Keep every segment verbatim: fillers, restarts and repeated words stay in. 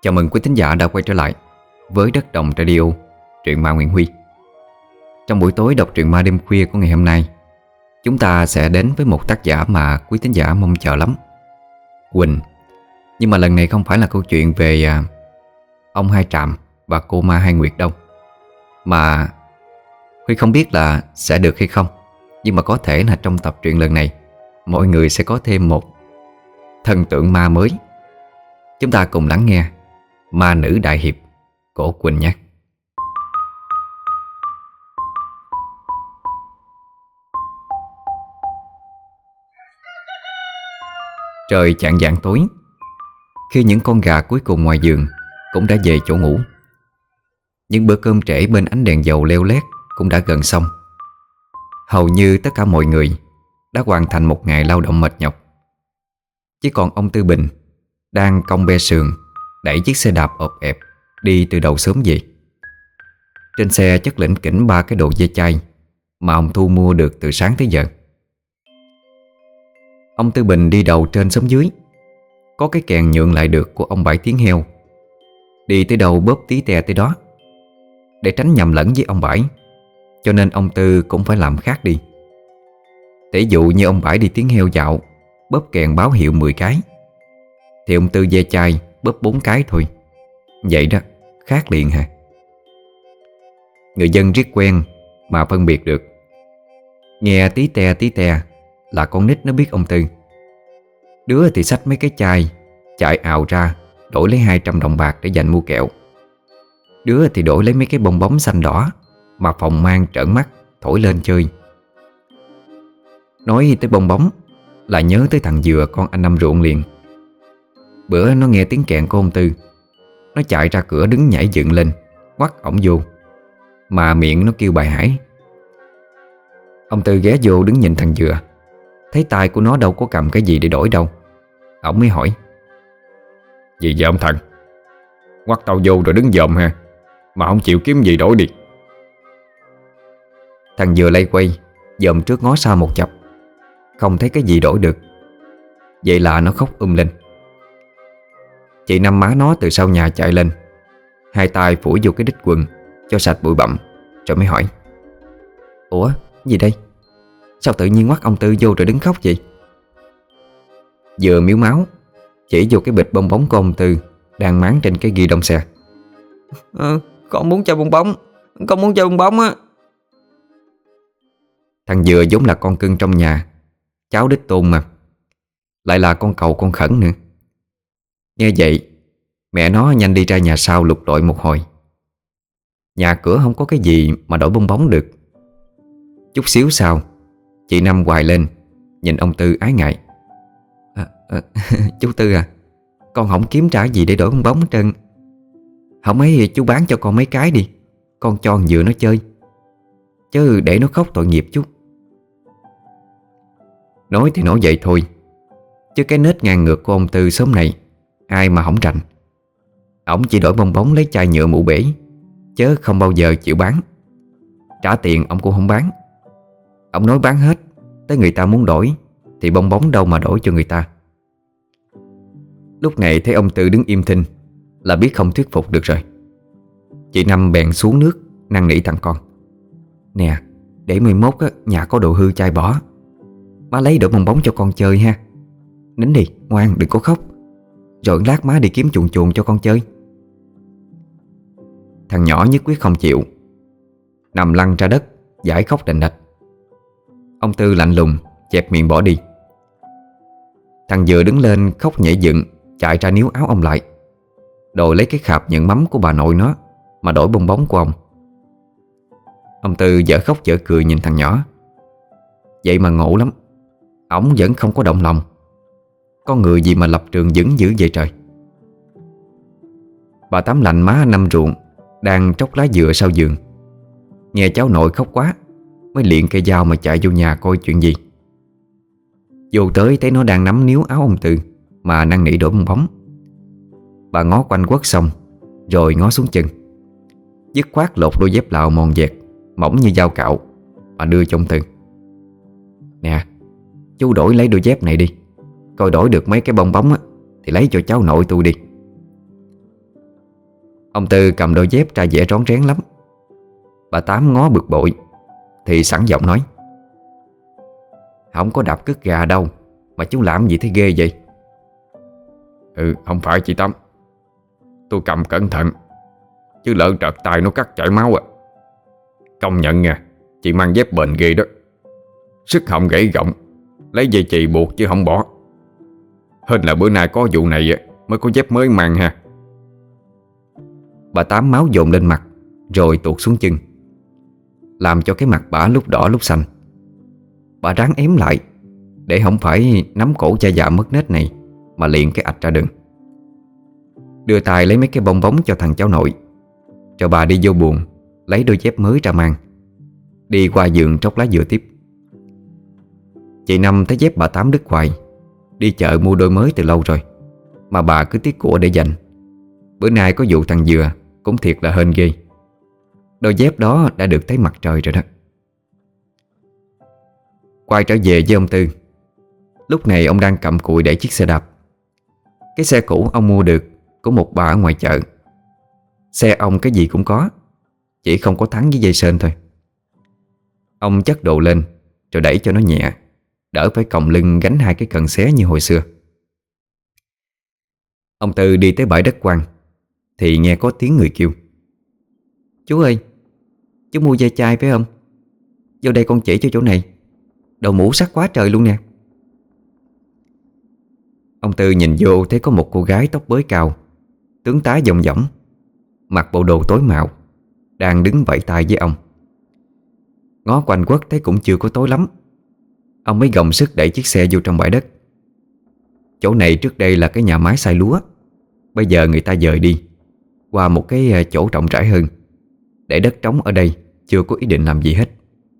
Chào mừng quý thính giả đã quay trở lại với Đất Đồng Radio, truyện ma Nguyễn Huy. Trong buổi tối đọc truyện ma đêm khuya của ngày hôm nay, chúng ta sẽ đến với một tác giả mà quý thính giả mong chờ lắm, Quỳnh. Nhưng mà lần này không phải là câu chuyện về à, ông Hai Trạm và cô ma Hai Nguyệt đâu. Mà Huy không biết là sẽ được hay không, nhưng mà có thể là trong tập truyện lần này mọi người sẽ có thêm một thần tượng ma mới. Chúng ta cùng lắng nghe Ma Nữ Đại Hiệp của Quỳnh nhé. Trời chạng vạng tối, khi những con gà cuối cùng ngoài giường cũng đã về chỗ ngủ, những bữa cơm trễ bên ánh đèn dầu leo lét cũng đã gần xong. Hầu như tất cả mọi người đã hoàn thành một ngày lao động mệt nhọc. Chỉ còn ông Tư Bình đang cong be sườn đẩy chiếc xe đạp ọp ẹp đi từ đầu sớm về. Trên xe chất lỉnh kỉnh ba cái đồ dê chai mà ông Thu mua được từ sáng tới giờ. Ông Tư Bình đi đầu trên xóm dưới. Có cái kèn nhượng lại được của ông Bảy Tiếng Heo. Đi tới đâu bóp tí tè tới đó. Để tránh nhầm lẫn với ông Bảy, cho nên ông Tư cũng phải làm khác đi. Tỷ dụ như ông Bảy đi Tiếng Heo dạo, bóp kèn báo hiệu mười cái, thì ông Tư dê chai bóp bốn cái thôi. Vậy đó, khác liền hả? Người dân riết quen mà phân biệt được. Nghe tí te tí te là con nít nó biết ông Tư. Đứa thì xách mấy cái chai chạy ào ra đổi lấy hai trăm đồng bạc để dành mua kẹo. Đứa thì đổi lấy mấy cái bong bóng xanh đỏ mà phòng mang trợn mắt thổi lên chơi. Nói tới bong bóng là nhớ tới thằng Dừa con anh Năm Ruộng liền. Bữa nó nghe tiếng kèn của ông Tư, nó chạy ra cửa đứng nhảy dựng lên quắt ổng vô, mà miệng nó kêu bài hải. Ông Tư ghé vô đứng nhìn thằng Dừa, thấy tay của nó đâu có cầm cái gì để đổi đâu. Ổng mới hỏi: "Gì vậy ông thằng? Quắt tao vô rồi đứng dòm ha, mà không chịu kiếm gì đổi đi." Thằng Dừa lay quay dòm trước ngó sau một chập, không thấy cái gì đổi được. Vậy là nó khóc um lên. Chị Năm má nó từ sau nhà chạy lên, hai tay phủi vô cái đít quần cho sạch bụi bặm, rồi mới hỏi: "Ủa, gì đây? Sao tự nhiên quắt ông Tư vô rồi đứng khóc vậy?" Vừa miếu máu chỉ vô cái bịch bong bóng của ông Tư đang máng trên cái ghi đông xe. "Ờ, con muốn chơi bong bóng, con muốn chơi bong bóng á." Thằng Dừa vốn là con cưng trong nhà, cháu đích tôn mà, lại là con cậu con khẩn nữa. Nghe vậy, mẹ nó nhanh đi ra nhà sau lục lọi một hồi. Nhà cửa không có cái gì mà đổi bong bóng được. Chút xíu sau, chị Năm hoài lên nhìn ông Tư ái ngại: à, à, "Chú Tư à, con không kiếm trả gì để đổi bong bóng hết trơn. Không ấy chú bán cho con mấy cái đi, con cho con Dừa nó chơi, chứ để nó khóc tội nghiệp chú." Nói thì nói vậy thôi, chứ cái nết ngang ngược của ông Tư sớm này ai mà không rành. Ổng chỉ đổi bong bóng lấy chai nhựa mụ bể, chứ không bao giờ chịu bán. Trả tiền ổng cũng không bán. Ổng nói bán hết, tới người ta muốn đổi thì bong bóng đâu mà đổi cho người ta. Lúc này thấy ông Tư đứng im thinh là biết không thuyết phục được rồi. Chị Năm bèn xuống nước năn nỉ thằng con: "Nè, để mai mốt á, nhà có đồ hư chai bỏ, má lấy đổi bong bóng cho con chơi ha. Nín đi, ngoan đừng có khóc, rồi lát má đi kiếm chuồn chuồn cho con chơi." Thằng nhỏ nhất quyết không chịu, nằm lăn ra đất giải khóc đành đạch. Ông Tư lạnh lùng chẹp miệng bỏ đi. Thằng Dừa đứng lên khóc nhảy dựng chạy ra níu áo ông lại, đòi lấy cái khạp nhận mắm của bà nội nó mà đổi bong bóng của ông. Ông Tư dở khóc dở cười nhìn thằng nhỏ. Vậy mà ngộ lắm, ổng vẫn không có động lòng. Con người gì mà lập trường vững dữ vậy trời. Bà Tám lạnh má Năm Ruộng đang tróc lá dừa sau giường, nghe cháu nội khóc quá mới liền cây dao mà chạy vô nhà coi chuyện gì. Vô tới thấy nó đang nắm níu áo ông Tư mà năn nỉ đổi bong bóng. Bà ngó quanh quất xong rồi ngó xuống chân, dứt khoát lột đôi dép lào mòn dẹt mỏng như dao cạo mà đưa cho ông Tư: "Nè, chú đổi lấy đôi dép này đi, coi đổi được mấy cái bong bóng á thì lấy cho cháu nội tôi đi." Ông Tư cầm đôi dép ra vẻ rón rén lắm. Bà Tám ngó bực bội thì sẵn giọng nói: "Không có đạp cứt gà đâu mà chú làm gì thấy ghê vậy?" Ừ, không phải chị Tâm. Tôi cầm cẩn thận, chứ lỡ trật tay nó cắt chảy máu à. Công nhận nha, chị mang dép bền ghê đó. Sức họng gãy gọng, lấy dây chì buộc chứ không bỏ. Hên là bữa nay có vụ này mới có dép mới mang ha. Bà Tám máu dồn lên mặt rồi tuột xuống chân, làm cho cái mặt bà lúc đỏ lúc xanh. Bà ráng ém lại để không phải nắm cổ cha già mất nết này mà liền cái ạch ra đường. Đưa tay lấy mấy cái bong bóng cho thằng cháu nội, cho bà đi vô buồng lấy đôi dép mới ra mang, đi qua giường tróc lá dừa tiếp. Chị Năm thấy dép bà Tám đứt hoài, đi chợ mua đôi mới từ lâu rồi mà bà cứ tiếc của để dành. Bữa nay có vụ thằng dừa cũng thiệt là hên ghê. Đôi dép đó đã được thấy mặt trời rồi đó. Quay trở về với ông Tư. Lúc này ông đang cặm cụi để chiếc xe đạp. Cái xe cũ ông mua được của một bà ở ngoài chợ. Xe ông cái gì cũng có, chỉ không có thắng với dây sên thôi. Ông chất đồ lên rồi đẩy cho nó nhẹ, đỡ phải còng lưng gánh hai cái cần xé như hồi xưa. Ông Tư đi tới bãi đất quang thì nghe có tiếng người kêu: "Chú ơi, chú mua dây chai phải không? Vô đây con chỉ cho chỗ này. Đầu mũ sắc quá trời luôn nè." Ông Tư nhìn vô thấy có một cô gái tóc bới cao, tướng tá dong dỏng, mặc bộ đồ tối màu, đang đứng vẫy tay với ông. Ngó quanh quất thấy cũng chưa có tối lắm, ông mới gồng sức đẩy chiếc xe vô trong bãi đất. Chỗ này trước đây là cái nhà máy xay lúa, bây giờ người ta dời đi qua một cái chỗ rộng rãi hơn, để đất trống ở đây chưa có ý định làm gì hết.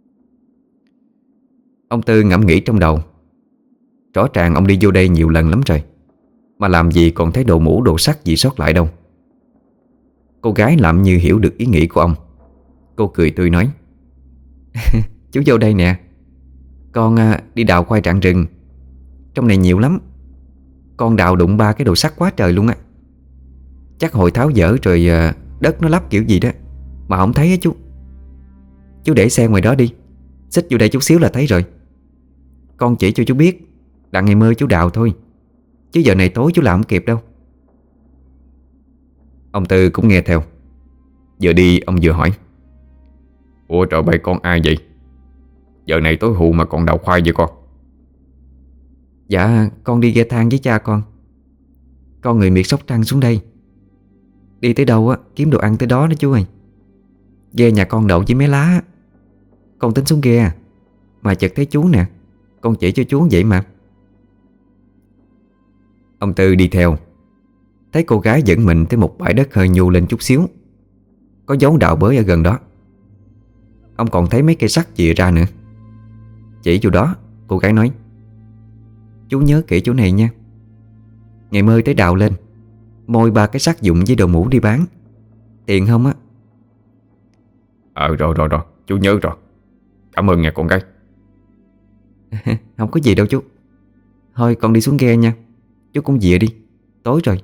Ông Tư ngẫm nghĩ trong đầu, rõ ràng ông đi vô đây nhiều lần lắm rồi, mà làm gì còn thấy đồ mũ đồ sắt gì sót lại đâu. Cô gái làm như hiểu được ý nghĩ của ông. Cô cười tươi nói: "Chú vô đây nè, con à, đi đào khoai rạng rừng. Trong này nhiều lắm. Con đào đụng ba cái đồ sắt quá trời luôn á. Chắc hồi tháo dỡ rồi à, đất nó lắp kiểu gì đó mà không thấy á chú. Chú để xe ngoài đó đi, xích vô đây chút xíu là thấy rồi. Con chỉ cho chú biết là ngày mơ chú đào thôi, chứ giờ này tối chú làm không kịp đâu." Ông Tư cũng nghe theo. Vừa đi ông vừa hỏi: Ủa trời bay, con ai vậy? Giờ này tối hù mà còn đào khoai vậy con? "Dạ con đi ghe than với cha con. Con người miệt Sóc Trăng xuống đây. Đi tới đâu á kiếm đồ ăn tới đó đó chú ơi. Ghe nhà con đậu với mấy lá á. Con tính xuống ghe mà chợt thấy chú nè, con chỉ cho chú vậy mà." Ông Tư đi theo, thấy cô gái dẫn mình tới một bãi đất hơi nhô lên chút xíu, có dấu đào bới ở gần đó. Ông còn thấy mấy cây sắt chìa ra nữa. Chỉ chỗ đó cô gái nói: "Chú nhớ kỹ chỗ này nha. Ngày mơ tới đào lên, môi ba cái sắt dụng với đồ mũ đi bán. Tiền không á?" Ờ rồi rồi rồi, chú nhớ rồi. Cảm ơn nha con gái. "Không có gì đâu chú. Thôi con đi xuống ghe nha. Chú cũng về đi, tối rồi."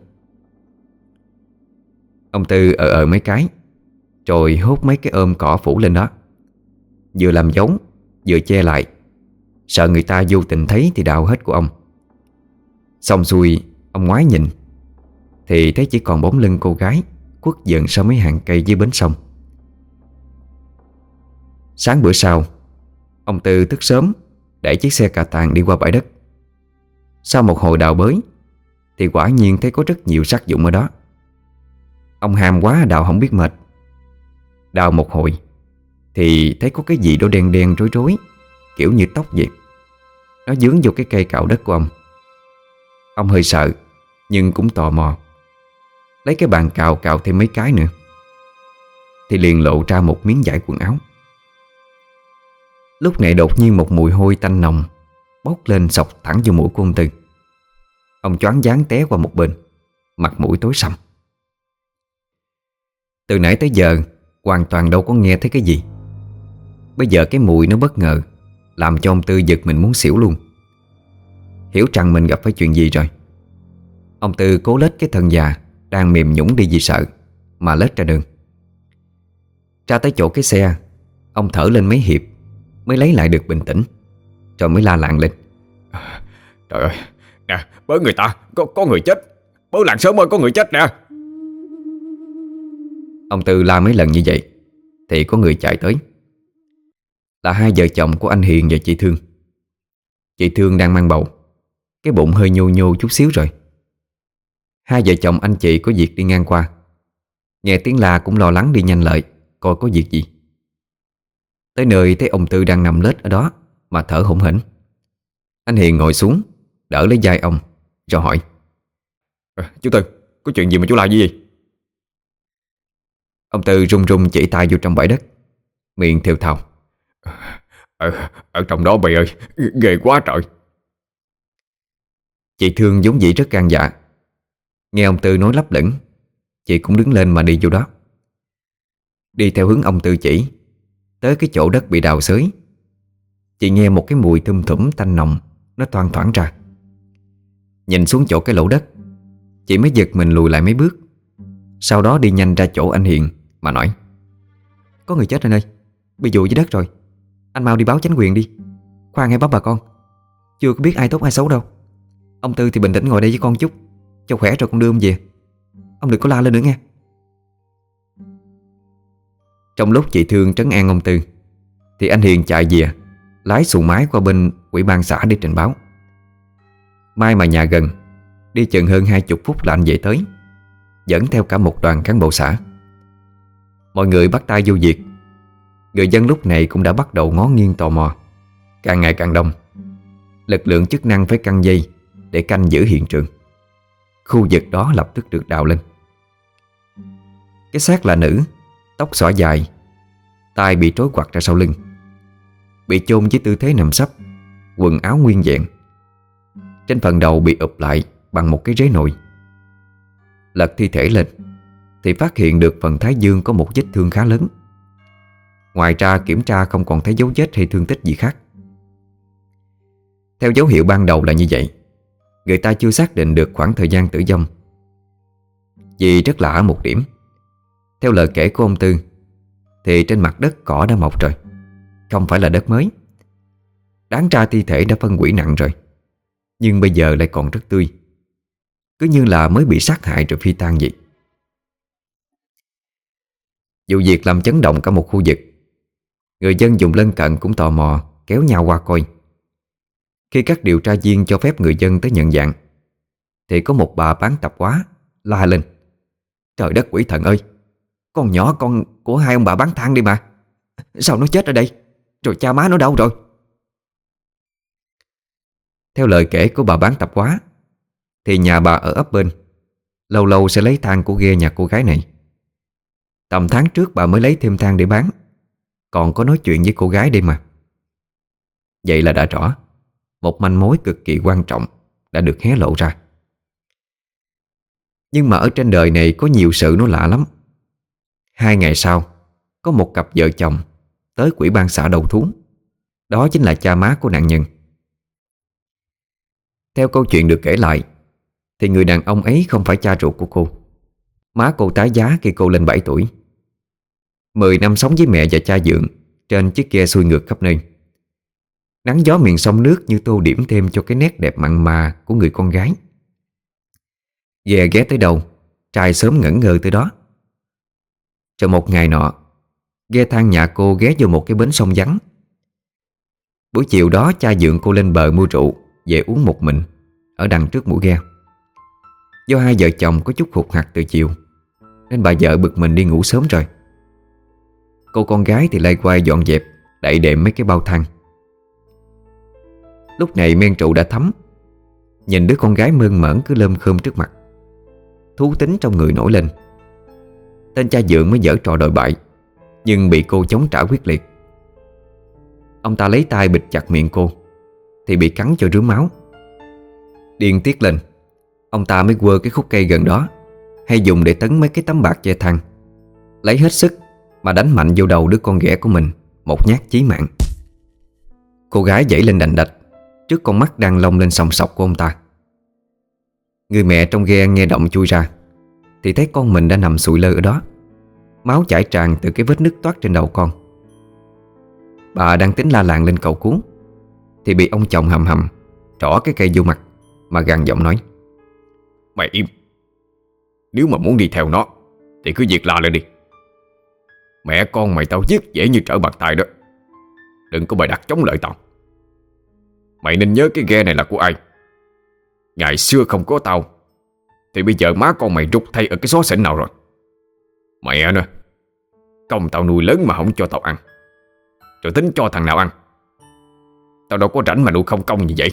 Ông Tư ờ ờ mấy cái, rồi hốt mấy cái ôm cỏ phủ lên đó, vừa làm giống vừa che lại, sợ người ta vô tình thấy thì đào hết của ông. Xong xuôi ông ngoái nhìn thì thấy chỉ còn bóng lưng cô gái khuất dần sau mấy hàng cây dưới bến sông. Sáng bữa sau, ông Tư thức sớm để chiếc xe cà tàng đi qua bãi đất. Sau một hồi đào bới thì quả nhiên thấy có rất nhiều sắt dụng ở đó. Ông ham quá đào không biết mệt. Đào một hồi thì thấy có cái gì đó đen đen rối rối, kiểu như tóc vậy. Nó dướng vô cái cây cạo đất của ông. Ông hơi sợ nhưng cũng tò mò, lấy cái bàn cào cào thêm mấy cái nữa, thì liền lộ ra một miếng vải quần áo. Lúc này đột nhiên một mùi hôi tanh nồng bốc lên sộc thẳng vô mũi của ông Tư. Ông choáng váng té qua một bên, mặt mũi tối sầm. Từ nãy tới giờ hoàn toàn đâu có nghe thấy cái gì. Bây giờ cái mùi nó bất ngờ làm cho ông Tư giật mình muốn xỉu luôn. Hiểu rằng mình gặp phải chuyện gì rồi. Ông Tư cố lết cái thân già đang mềm nhũn đi vì sợ, mà lết ra đường. Ra tới chỗ cái xe, ông thở lên mấy hiệp mới lấy lại được bình tĩnh, rồi mới la làng lên: Trời ơi, nè, bớ người ta, có, có người chết. Bớ làng sớm ơi, có người chết nè. Ông Tư la mấy lần như vậy thì có người chạy tới. Là hai vợ chồng của anh Hiền và chị Thương. Chị Thương đang mang bầu, cái bụng hơi nhô nhô chút xíu rồi. Hai vợ chồng anh chị có việc đi ngang qua, nghe tiếng la cũng lo lắng đi nhanh lại coi có việc gì. Tới nơi thấy ông Tư đang nằm lết ở đó mà thở hổn hển. Anh Hiền ngồi xuống đỡ lấy vai ông rồi hỏi: à, Chú Tư, có chuyện gì mà chú la gì vậy? Ông Tư run run chỉ tay vô trong bãi đất, miệng thều thào: Ở, ở trong đó mày ơi, ghê quá trời. Chị Thương vốn dĩ rất gan dạ, nghe ông Tư nói lấp lửng, chị cũng đứng lên mà đi vô đó. Đi theo hướng ông Tư chỉ, tới cái chỗ đất bị đào xới, chị nghe một cái mùi thum thủm tanh nồng nó thoang thoảng ra. Nhìn xuống chỗ cái lỗ đất, chị mới giật mình lùi lại mấy bước. Sau đó đi nhanh ra chỗ anh Hiền mà nói: Có người chết anh ơi, bị vùi dưới đất rồi. Anh mau đi báo chính quyền đi. Khoan hay báo bà con, chưa có biết ai tốt ai xấu đâu. Ông Tư thì bình tĩnh ngồi đây với con chút, cho khỏe rồi con đưa ông về. Ông đừng có la lên nữa nghe. Trong lúc chị Thương trấn an ông Tư thì anh Hiền chạy về, lái xuồng máy qua bên ủy ban xã để trình báo. May mà nhà gần, đi chừng hơn hai chục phút là anh về tới, dẫn theo cả một đoàn cán bộ xã. Mọi người bắt tay vô việc. Người dân lúc này cũng đã bắt đầu ngó nghiêng tò mò. Càng ngày càng đông. Lực lượng chức năng phải căng dây để canh giữ hiện trường. Khu vực đó lập tức được đào lên. Cái xác là nữ, tóc xõa dài, tay bị trói quặt ra sau lưng, bị chôn với tư thế nằm sấp, quần áo nguyên vẹn. Trên phần đầu bị ụp lại bằng một cái rế nồi. Lật thi thể lên thì phát hiện được phần thái dương có một vết thương khá lớn. Ngoài ra kiểm tra không còn thấy dấu vết hay thương tích gì khác. Theo dấu hiệu ban đầu là như vậy, người ta chưa xác định được khoảng thời gian tử vong. Vì rất lạ ở một điểm, theo lời kể của ông Tư thì trên mặt đất cỏ đã mọc rồi, không phải là đất mới. Đáng ra thi thể đã phân hủy nặng rồi, nhưng bây giờ lại còn rất tươi, cứ như là mới bị sát hại rồi phi tang vậy. Vụ việc làm chấn động cả một khu vực. Người dân vùng lân cận cũng tò mò kéo nhau qua coi. Khi các điều tra viên cho phép người dân tới nhận dạng thì có một bà bán tạp hóa la lên: Trời đất quỷ thần ơi, con nhỏ con của hai ông bà bán than đi mà, sao nó chết ở đây? Rồi cha má nó đâu rồi? Theo lời kể của bà bán tạp hóa thì nhà bà ở ấp bên lâu lâu sẽ lấy than của ghe nhà cô gái này. Tầm tháng trước bà mới lấy thêm than để bán, còn có nói chuyện với cô gái đây mà. Vậy là đã rõ, một manh mối cực kỳ quan trọng đã được hé lộ ra. Nhưng mà ở trên đời này có nhiều sự nó lạ lắm. Hai ngày sau, có một cặp vợ chồng tới ủy ban xã đầu thú. Đó chính là cha má của nạn nhân. Theo câu chuyện được kể lại thì người đàn ông ấy không phải cha ruột của cô. Má cô tái giá khi cô lên bảy tuổi. Mười năm sống với mẹ và cha dượng trên chiếc ghe xuôi ngược khắp nơi. Nắng gió miền sông nước như tô điểm thêm cho cái nét đẹp mặn mà của người con gái. Ghe ghé tới đâu, trai sớm ngẩn ngơ tới đó. Rồi một ngày nọ, ghe than nhà cô ghé vô một cái bến sông vắng. Buổi chiều đó cha dượng cô lên bờ mua rượu về uống một mình ở đằng trước mũi ghe. Do hai vợ chồng có chút hụt hặc từ chiều nên bà vợ bực mình đi ngủ sớm rồi. Cô con gái thì lay quay dọn dẹp, đậy đệm mấy cái bao than. Lúc này men rượu đã thấm. Nhìn đứa con gái mơn mởn cứ lơm khơm trước mặt, thú tính trong người nổi lên. Tên cha dượng mới giở trò đòi bại, nhưng bị cô chống trả quyết liệt. Ông ta lấy tay bịt chặt miệng cô thì bị cắn cho rướm máu. Điên tiết lên, ông ta mới quơ cái khúc cây gần đó hay dùng để tấn mấy cái tấm bạc che than, lấy hết sức mà đánh mạnh vô đầu đứa con ghẻ của mình một nhát chí mạng. Cô gái giãy lên đành đạch trước con mắt đang long lên sòng sọc của ông ta. Người mẹ trong ghe nghe động chui ra, thì thấy con mình đã nằm sụi lơ ở đó, máu chảy tràn từ cái vết nứt toát trên đầu con. Bà đang tính la làng lên cầu cứu thì bị ông chồng hầm hầm trỏ cái cây vô mặt mà gằn giọng nói: Mày im. Nếu mà muốn đi theo nó thì cứ việc la lên đi. Mẹ con mày tao giết dễ như trở bàn tay đó. Đừng có bày đặt chống lại tao. Mày nên nhớ cái ghe này là của ai. Ngày xưa không có tao thì bây giờ má con mày rút thay ở cái xó xỉnh nào rồi. Mẹ nữa, công tao nuôi lớn mà không cho tao ăn, rồi tính cho thằng nào ăn. Tao đâu có rảnh mà nuôi không công như vậy.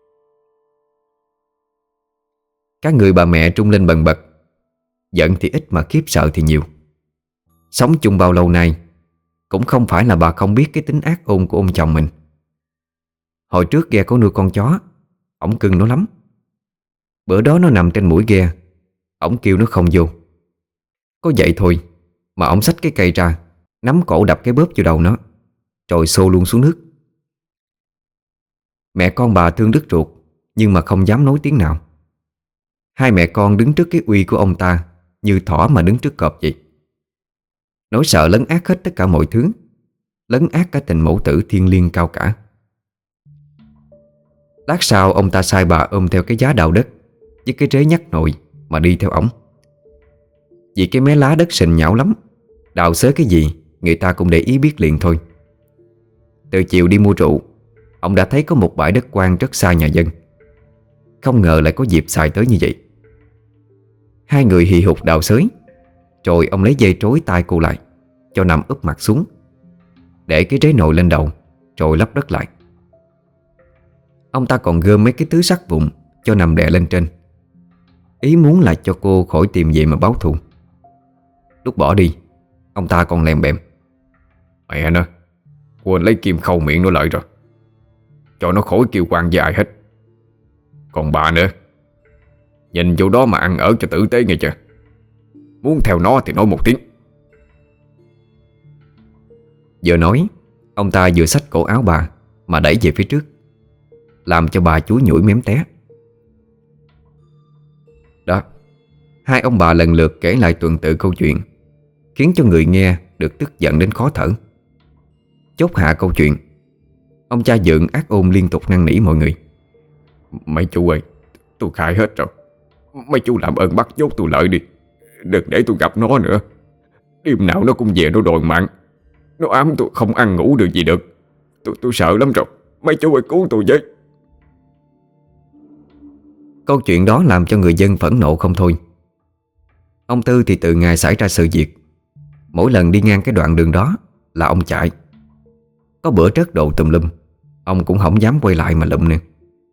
Các người bà mẹ trung lên bần bật. Giận thì ít mà khiếp sợ thì nhiều. Sống chung bao lâu nay cũng không phải là bà không biết cái tính ác ôn của ông chồng mình. Hồi trước ghe có nuôi con chó, ổng cưng nó lắm. Bữa đó nó nằm trên mũi ghe, ổng kêu nó không vô. Có vậy thôi mà ổng xách cái cây ra, nắm cổ đập cái bóp vô đầu nó, rồi xô luôn xuống nước. Mẹ con bà thương đứt ruột, nhưng mà không dám nói tiếng nào. Hai mẹ con đứng trước cái uy của ông ta như thỏ mà đứng trước cọp vậy. Nỗi sợ lấn át hết tất cả mọi thứ, lấn át cả tình mẫu tử thiêng liêng cao cả. Lát sau ông ta sai bà ôm theo cái giá đào đất với cái rế nhắc nồi mà đi theo ổng. Vì cái mé lá đất sình nhão lắm, đào xới cái gì người ta cũng để ý biết liền thôi. Từ chiều đi mua rượu, ông đã thấy có một bãi đất quang rất xa nhà dân. Không ngờ lại có dịp xài tới như vậy. Hai người hì hục đào xới, rồi ông lấy dây trối tay cô lại, cho nằm úp mặt xuống, để cái rế nồi lên đầu, rồi lấp đất lại. Ông ta còn gom mấy cái thứ sắt vụn cho nằm đè lên trên, ý muốn là cho cô khỏi tìm vậy mà báo thù. Lúc bỏ đi, ông ta còn lèm bèm: Mẹ nó, quên lấy kim khâu miệng nó lại rồi. Cho nó khỏi kêu quan với ai hết. Còn bà nữa, nhìn vô đó mà ăn ở cho tử tế nghe chưa. Muốn theo nó thì nói một tiếng. Vừa nói, ông ta vừa xách cổ áo bà mà đẩy về phía trước, làm cho bà chúi nhủi mém té. Đó, hai ông bà lần lượt kể lại tuần tự câu chuyện, khiến cho người nghe được tức giận đến khó thở. Chốt hạ câu chuyện, ông cha Dượng ác ôn liên tục năn nỉ mọi người: Mấy chú ơi, tôi khai hết rồi. Mấy chú làm ơn bắt nhốt tôi lại đi. Đừng để tôi gặp nó nữa. Đêm nào nó cũng về nó đòi mạng. Nó ám tôi không ăn ngủ được gì được. Tôi tôi sợ lắm rồi. Mấy chú ơi cứu tôi với. Câu chuyện đó làm cho người dân phẫn nộ không thôi. Ông Tư thì từ ngày xảy ra sự việc, mỗi lần đi ngang cái đoạn đường đó là ông chạy. Có bữa trớt đồ tùm lum, ông cũng không dám quay lại mà lụm nữa.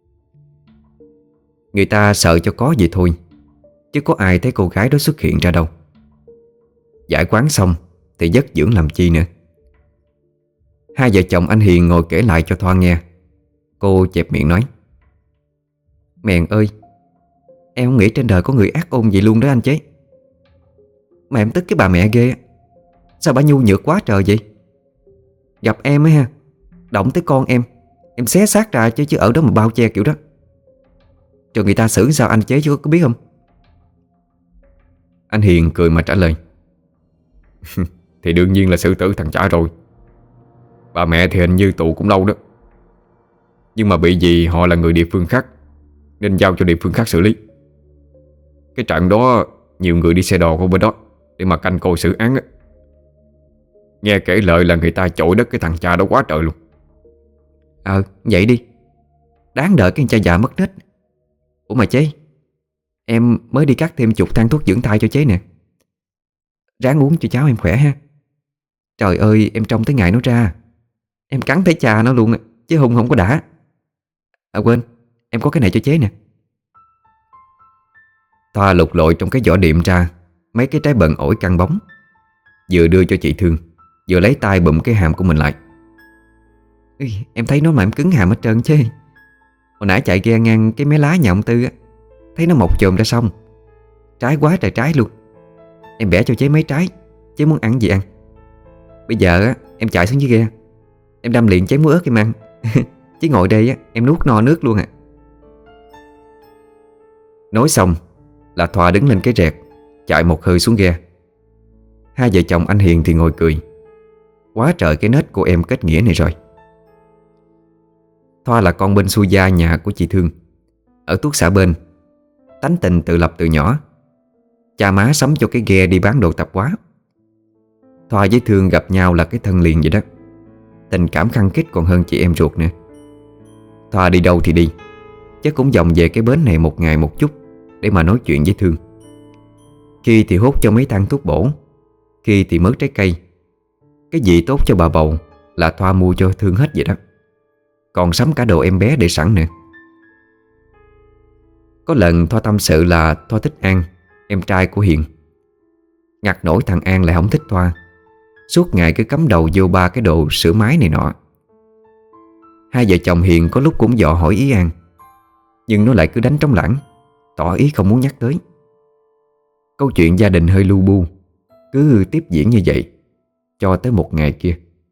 Người ta sợ cho có vậy thôi, chứ có ai thấy cô gái đó xuất hiện ra đâu. Giải quán xong thì giấc dưỡng làm chi nữa. Hai vợ chồng anh Hiền ngồi kể lại cho Thoa nghe. Cô chẹp miệng nói: Mèn ơi, em không nghĩ trên đời có người ác ôn vậy luôn đó anh chế. Mà em tức cái bà mẹ ghê. Sao bà nhu nhược quá trời vậy? Gặp em ấy ha, động tới con em, em xé xác ra chứ chứ ở đó mà bao che kiểu đó. Rồi người ta xử sao anh chế chứ có biết không? Anh Hiền cười mà trả lời: Thì đương nhiên là xử tử thằng chả rồi. Bà mẹ thì hình như tù cũng lâu đó. Nhưng mà bị gì họ là người địa phương khác, nên giao cho địa phương khác xử lý. Cái trận đó nhiều người đi xe đò qua bên đó để mà canh coi xử án á. Nghe kể lời là người ta chổi đất cái thằng cha đó quá trời luôn. Ờ vậy đi, đáng đợi cái cha già mất nết. Ủa mà chế, em mới đi cắt thêm chục thang thuốc dưỡng thai cho chế nè. Ráng uống cho cháu em khỏe ha. Trời ơi, em trông tới ngày nó ra, em cắn thấy cha nó luôn, chứ Hùng không có đã. À quên, em có cái này cho chế nè. Thoa lục lội trong cái vỏ điệm ra mấy cái trái bần ổi căng bóng, vừa đưa cho chị Thương, vừa lấy tay bụm cái hàm của mình lại. Ui, em thấy nó mà em cứng hàm hết trơn chứ. Hồi nãy chạy ghe ngang cái mé lá nhà ông Tư á, thấy nó mọc chồm ra xong, trái quá trời trái luôn. Em bẻ cho chế mấy trái, chế muốn ăn gì ăn. Bây giờ á, em chạy xuống dưới ghe, em đâm liền chế muối ớt em ăn. Chứ ngồi đây á, em nuốt no nước luôn à. Nói xong là Thoa đứng lên cái rẹt, chạy một hơi xuống ghe. Hai vợ chồng anh Hiền thì ngồi cười. Quá trời cái nết cô em kết nghĩa này rồi. Thoa là con bên xuôi gia nhà của chị Thương, ở tuốt xã bên. Tánh tình tự lập từ nhỏ. Cha má sắm cho cái ghe đi bán đồ tạp hóa. Thoa với Thương gặp nhau là cái thân liền vậy đó. Tình cảm khăng khít còn hơn chị em ruột nữa. Thoa đi đâu thì đi, chắc cũng vòng về cái bến này một ngày một chút để mà nói chuyện với Thương. Khi thì hút cho mấy thang thuốc bổ, khi thì mớ trái cây. Cái gì tốt cho bà bầu là Thoa mua cho Thương hết vậy đó. Còn sắm cả đồ em bé để sẵn nữa. Có lần Thoa tâm sự là Thoa thích An, em trai của Hiền. Ngặt nổi thằng An lại không thích Thoa. Suốt ngày cứ cắm đầu vô ba cái đồ sửa máy này nọ. Hai vợ chồng Hiền có lúc cũng dò hỏi ý An, nhưng nó lại cứ đánh trống lảng, tỏ ý không muốn nhắc tới. Câu chuyện gia đình hơi lu bu cứ tiếp diễn như vậy cho tới một ngày kia.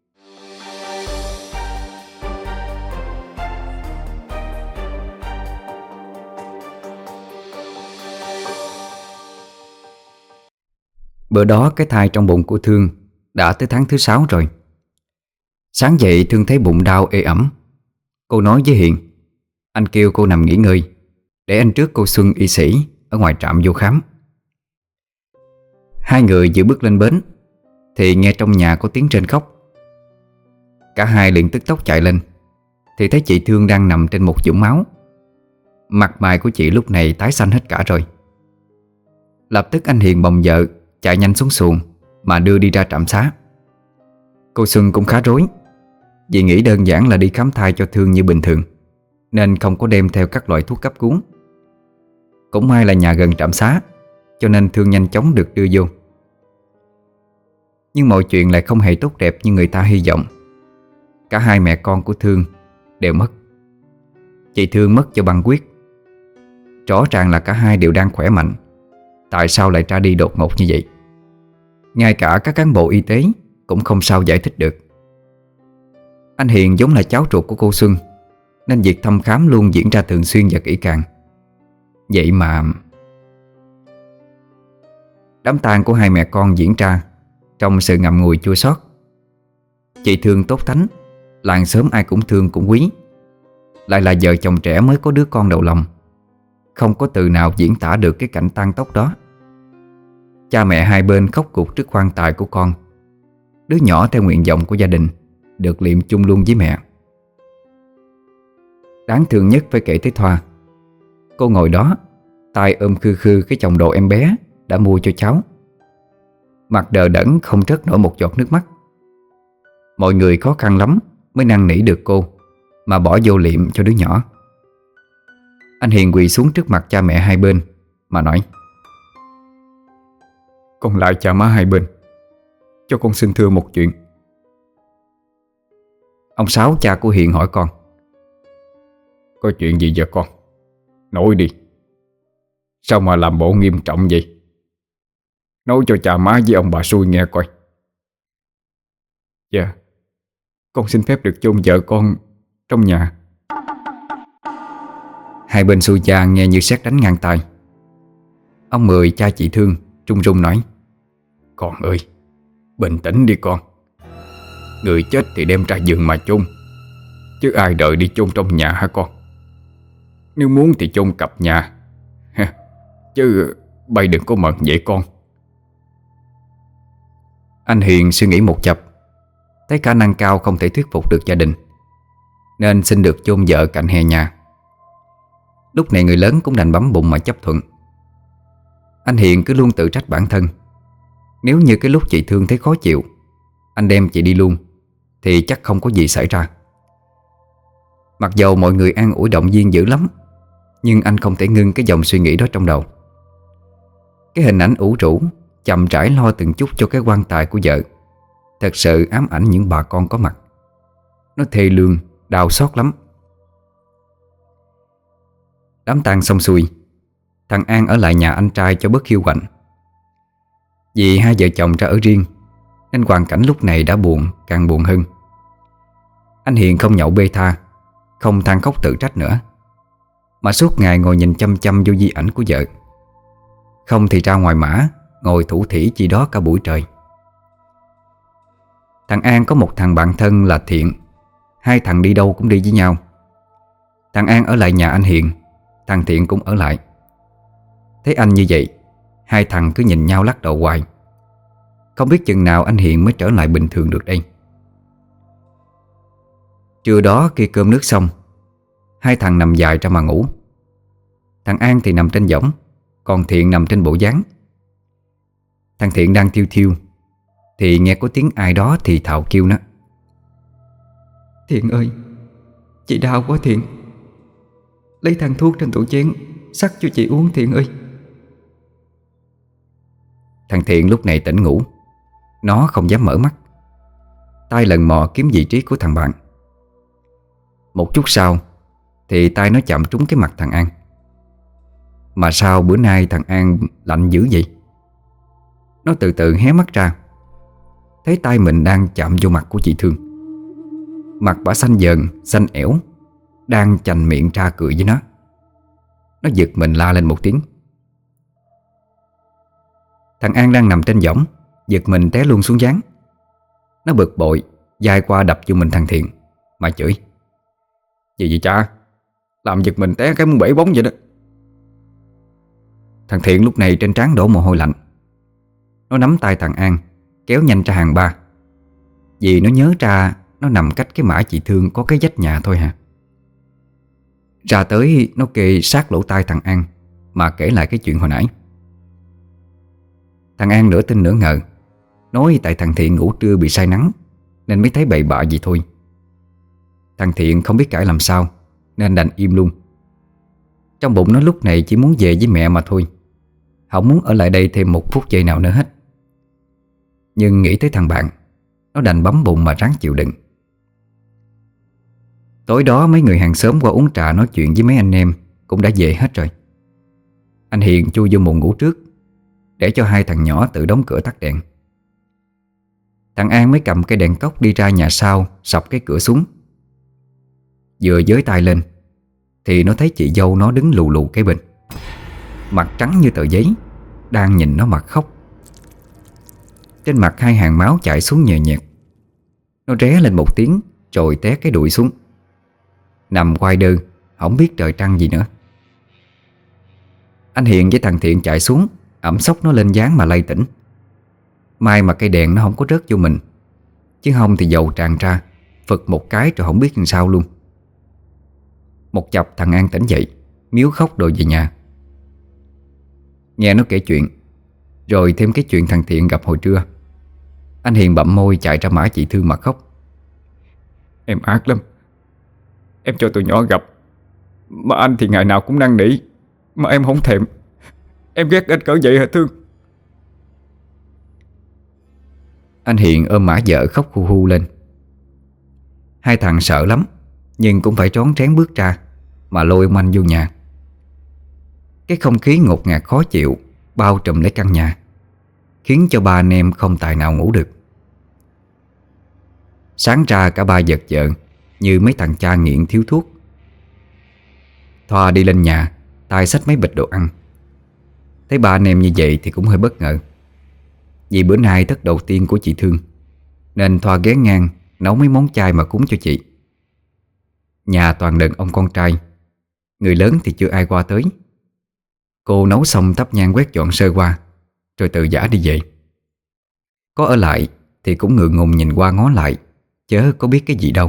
Bữa đó cái thai trong bụng của Thương đã tới tháng thứ sáu rồi. Sáng dậy Thương thấy bụng đau ê ẩm. Cô nói với Hiền, anh kêu cô nằm nghỉ ngơi để anh rước cô Xuân y sĩ ở ngoài trạm vô khám. Hai người vừa bước lên bến thì nghe trong nhà có tiếng rên khóc. Cả hai liền tức tốc chạy lên thì thấy chị Thương đang nằm trên một vũng máu. Mặt mày của chị lúc này tái xanh hết cả rồi. Lập tức anh Hiền bồng vợ chạy nhanh xuống xuồng mà đưa đi ra trạm xá. Cô Xuân cũng khá rối, vì nghĩ đơn giản là đi khám thai cho Thương như bình thường, nên không có đem theo các loại thuốc cấp cứu. Cũng may là nhà gần trạm xá, cho nên Thương nhanh chóng được đưa vô. Nhưng mọi chuyện lại không hề tốt đẹp như người ta hy vọng. Cả hai mẹ con của Thương đều mất. Chị Thương mất do băng huyết. Rõ ràng là cả hai đều đang khỏe mạnh, tại sao lại ra đi đột ngột như vậy? Ngay cả các cán bộ y tế cũng không sao giải thích được. Anh Hiền giống là cháu ruột của cô Xuân, nên việc thăm khám luôn diễn ra thường xuyên và kỹ càng. Vậy mà đám tang của hai mẹ con diễn ra trong sự ngậm ngùi chua xót. Chị Thương tốt tánh, làng xóm ai cũng thương cũng quý, lại là vợ chồng trẻ mới có đứa con đầu lòng. Không có từ nào diễn tả được cái cảnh tang tóc đó. Cha mẹ hai bên khóc gục trước quan tài của con. Đứa nhỏ theo nguyện vọng của gia đình được liệm chung luôn với mẹ. Đáng thương nhất phải kể tới Thoa. Cô ngồi đó, tay ôm khư khư cái chồng đồ em bé đã mua cho cháu. Mặt đờ đẫn không rớt nổi một giọt nước mắt. Mọi người khó khăn lắm mới năn nỉ được cô mà bỏ vô liệm cho đứa nhỏ. Anh Hiền quỳ xuống trước mặt cha mẹ hai bên mà nói, con lại cha má hai bên, cho con xin thưa một chuyện. Ông Sáu, cha của Hiền, hỏi con, có chuyện gì vậy con? Nói đi. Sao mà làm bộ nghiêm trọng vậy? Nói cho cha má với ông bà xui nghe coi. Dạ, con xin phép được chôn vợ con trong nhà. Hai bên xui cha nghe như sét đánh ngang tai. Ông Mười, cha chị Thương, run run nói, con ơi, bình tĩnh đi con. Người chết thì đem ra giường mà chôn, chứ ai đợi đi chôn trong nhà hả con? Nếu muốn thì chôn cặp nhà, chứ bay đừng có mận vậy con. Anh Hiền suy nghĩ một chập, thấy khả năng cao không thể thuyết phục được gia đình, nên xin được chôn vợ cạnh hè nhà. Lúc này người lớn cũng đành bấm bụng mà chấp thuận. Anh Hiền cứ luôn tự trách bản thân. Nếu như cái lúc chị Thương thấy khó chịu, anh đem chị đi luôn, thì chắc không có gì xảy ra. Mặc dầu mọi người an ủi động viên dữ lắm, nhưng anh không thể ngưng cái dòng suy nghĩ đó trong đầu. Cái hình ảnh ủ rũ chậm rãi lo từng chút cho cái quan tài của vợ thật sự ám ảnh những bà con có mặt. Nó thê lương, đau xót lắm. Đám tang xong xuôi, thằng An ở lại nhà anh trai cho bớt hiu quạnh. Vì hai vợ chồng ra ở riêng, nên hoàn cảnh lúc này đã buồn, càng buồn hơn. Anh Hiền không nhậu bê tha, không than khóc tự trách nữa, mà suốt ngày ngồi nhìn chăm chăm vô di ảnh của vợ. Không thì ra ngoài mã ngồi thủ thỉ chi đó cả buổi trời. Thằng An có một thằng bạn thân là Thiện. Hai thằng đi đâu cũng đi với nhau. Thằng An ở lại nhà anh Hiền, thằng Thiện cũng ở lại. Thấy anh như vậy, hai thằng cứ nhìn nhau lắc đầu hoài. Không biết chừng nào anh Hiền mới trở lại bình thường được đây. Trưa đó khi cơm nước xong, hai thằng nằm dài ra mà ngủ. Thằng An thì nằm trên võng, còn Thiện nằm trên bộ dáng. Thằng Thiện đang thiêu thiêu thì nghe có tiếng ai đó thì thào kêu nó: "Thiện ơi, chị đau quá Thiện. Lấy thang thuốc trên tủ chén sắc cho chị uống Thiện ơi." Thằng Thiện lúc này tỉnh ngủ. Nó không dám mở mắt, tay lần mò kiếm vị trí của thằng bạn. Một chút sau thì tay nó chạm trúng cái mặt thằng An. Mà sao bữa nay thằng An lạnh dữ vậy? Nó từ từ hé mắt ra, thấy tay mình đang chạm vô mặt của chị Thương. Mặt bả xanh dờn, xanh ẻo, đang chành miệng ra cười với nó. Nó giật mình la lên một tiếng. Thằng An đang nằm trên võng giật mình té luôn xuống gián. Nó bực bội dài qua đập vô mình thằng Thiện mà chửi: "Gì vậy cha? Làm giật mình té cái muốn bể bóng vậy đó." Thằng Thiện lúc này trên trán đổ mồ hôi lạnh. Nó nắm tay thằng An kéo nhanh ra hàng ba, vì nó nhớ ra nó nằm cách cái mả chị Thương có cái vách nhà thôi hả. Ra tới nó kề sát lỗ tai thằng An mà kể lại cái chuyện hồi nãy. Thằng An nửa tin nửa ngờ, nói tại thằng Thiện ngủ trưa bị say nắng nên mới thấy bậy bạ gì thôi. Thằng Thiện không biết cãi làm sao nên đành im luôn. Trong bụng nó lúc này chỉ muốn về với mẹ mà thôi, không muốn ở lại đây thêm một phút giây nào nữa hết. Nhưng nghĩ tới thằng bạn, nó đành bấm bụng mà ráng chịu đựng. Tối đó mấy người hàng xóm qua uống trà nói chuyện với mấy anh em cũng đã về hết rồi. Anh Hiền chui vô buồng ngủ trước, để cho hai thằng nhỏ tự đóng cửa tắt đèn. Thằng An mới cầm cái đèn cốc đi ra nhà sau, sập cái cửa xuống. Vừa giới tay lên thì nó thấy chị dâu nó đứng lù lù cái bên, mặt trắng như tờ giấy, đang nhìn nó mà khóc. Trên mặt hai hàng máu chảy xuống nhẹ nhẹ. Nó ré lên một tiếng rồi té cái đùi xuống, nằm quay đơ, không biết trời trăng gì nữa. Anh Hiền với thằng Thiện chạy xuống ẵm xốc nó lên dáng mà lay tỉnh. May mà cây đèn nó không có rớt vô mình, chứ không thì dầu tràn ra, phật một cái rồi không biết làm sao luôn. Một chập thằng An tỉnh dậy, miếu khóc đòi về nhà. Nghe nó kể chuyện, rồi thêm cái chuyện thằng Thiện gặp hồi trưa, anh Hiền bặm môi chạy ra mả chị Thương mà khóc: "Em ác lắm. Em cho tụi nhỏ gặp, mà anh thì ngày nào cũng năn nỉ, mà em không thèm. Em ghét anh cỡ vậy hả Thương?" Anh Hiền ôm mả vợ khóc hu hu lên. Hai thằng sợ lắm, nhưng cũng phải trón trén bước ra mà lôi ông anh vô nhà. Cái không khí ngột ngạt khó chịu bao trùm lấy căn nhà, khiến cho ba anh em không tài nào ngủ được. Sáng ra cả ba giật vợ như mấy thằng cha nghiện thiếu thuốc. Thoa đi lên nhà, tay xách mấy bịch đồ ăn. Thấy ba anh em như vậy thì cũng hơi bất ngờ, vì bữa nay Tết đầu tiên của chị Thương, nên Thoa ghé ngang nấu mấy món chay mà cúng cho chị. Nhà toàn đàn ông con trai, người lớn thì chưa ai qua tới. Cô nấu xong thắp nhang quét dọn sơ qua, rồi từ giã đi về. Có ở lại thì cũng ngượng ngùng nhìn qua ngó lại, chớ có biết cái gì đâu.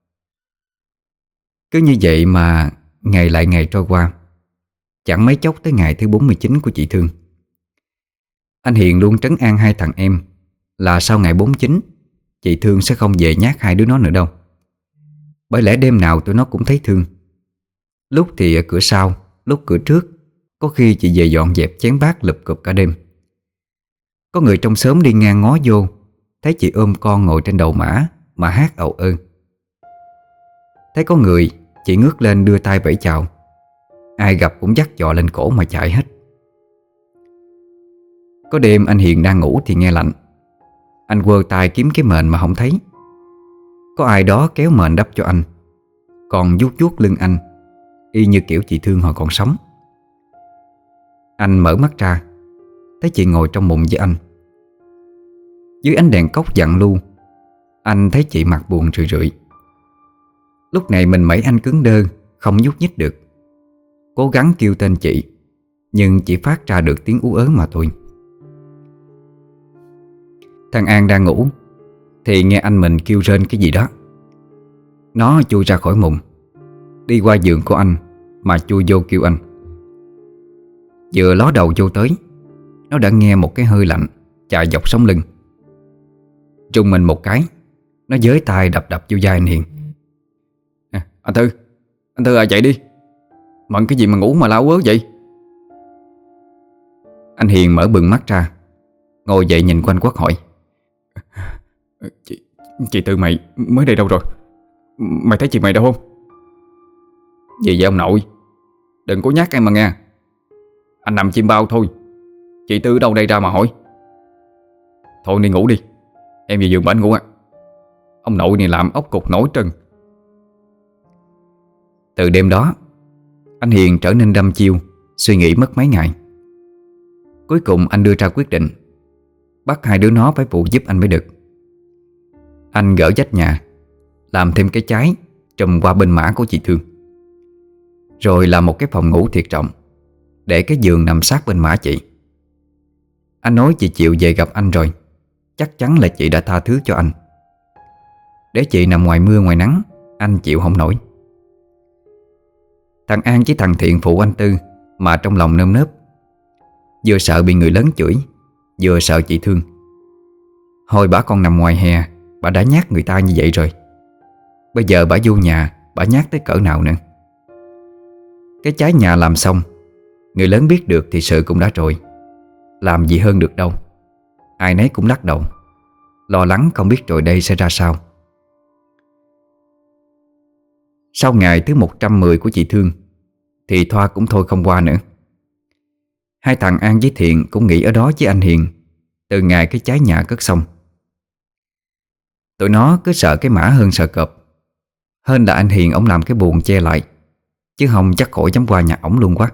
Cứ như vậy mà ngày lại ngày trôi qua. Chẳng mấy chốc tới ngày thứ bốn mươi chín của chị Thương. Anh Hiền luôn trấn an hai thằng em là sau ngày bốn mươi chín chị Thương sẽ không về nhát hai đứa nó nữa đâu. Bởi lẽ đêm nào tụi nó cũng thấy Thương. Lúc thì ở cửa sau, lúc cửa trước. Có khi chị về dọn dẹp chén bát lụp cụp cả đêm. Có người trong xóm đi ngang ngó vô, thấy chị ôm con ngồi trên đầu mã mà hát ầu ơ. Thấy có người, chị ngước lên đưa tay vẫy chào. Ai gặp cũng dắt dò lên cổ mà chạy hết. Có đêm anh Hiền đang ngủ thì nghe lạnh. Anh quơ tay kiếm cái mền mà không thấy. Có ai đó kéo mền đắp cho anh, còn vuốt vuốt lưng anh, y như kiểu chị Thương hồi còn sống. Anh mở mắt ra, thấy chị ngồi trong mùng với anh. Dưới ánh đèn cốc vặn lu, anh thấy chị mặt buồn rười rượi. Lúc này mình mẩy anh cứng đơ, không nhúc nhích được. Cố gắng kêu tên chị, nhưng chỉ phát ra được tiếng ú ớ mà thôi. Thằng An đang ngủ thì nghe anh mình kêu rên cái gì đó. Nó chui ra khỏi mùng, đi qua giường của anh mà chui vô kêu anh. Vừa ló đầu vô tới, nó đã nghe một cái hơi lạnh chạy dọc sống lưng. Trung mình một cái, nó giới tay đập đập vô vai anh Hiền. À, anh Thư, anh Thư à, dậy đi. Mận cái gì mà ngủ mà la ớ vậy? Anh Hiền mở bừng mắt ra, ngồi dậy nhìn quanh quất hỏi. Chị, chị Tư mày mới đây đâu rồi? Mày thấy chị mày đâu không? Gì vậy ông nội? Đừng có nhắc em mà nghe. Anh nằm chim bao thôi. Chị Tư đâu đây ra mà hỏi? Thôi đi ngủ đi, em về giường bệnh ngủ á. Ông nội này làm ốc cục nổi trân. Từ đêm đó, anh Hiền trở nên đăm chiêu, suy nghĩ mất mấy ngày. Cuối cùng anh đưa ra quyết định bắt hai đứa nó phải phụ giúp anh mới được. Anh gỡ vách nhà, làm thêm cái trái trùm qua bên mã của chị Thương, rồi làm một cái phòng ngủ thiệt rộng, để cái giường nằm sát bên mã chị. Anh nói chị chịu về gặp anh rồi, chắc chắn là chị đã tha thứ cho anh. Để chị nằm ngoài mưa ngoài nắng, anh chịu không nổi. Thằng An với thằng Thiện phụ anh Tư, mà trong lòng nơm nớp. Vừa sợ bị người lớn chửi, vừa sợ chị Thương. Hồi bả còn nằm ngoài hè, bà đã nhát người ta như vậy rồi. Bây giờ bả vô nhà, bả nhát tới cỡ nào nữa. Cái trái nhà làm xong, người lớn biết được thì sự cũng đã rồi. Làm gì hơn được đâu. Ai nấy cũng lắc đầu, lo lắng không biết rồi đây sẽ ra sao. Sau ngày thứ một trăm mười của chị Thương thì Thoa cũng thôi không qua nữa. Hai thằng An với Thiện cũng nghỉ ở đó với anh Hiền từ ngày cái trái nhà cất xong. Tụi nó cứ sợ cái mã hơn sợ cọp. Hơn là anh Hiền ổng làm cái buồng che lại, chứ không chắc khỏi dám qua nhà ổng luôn quá.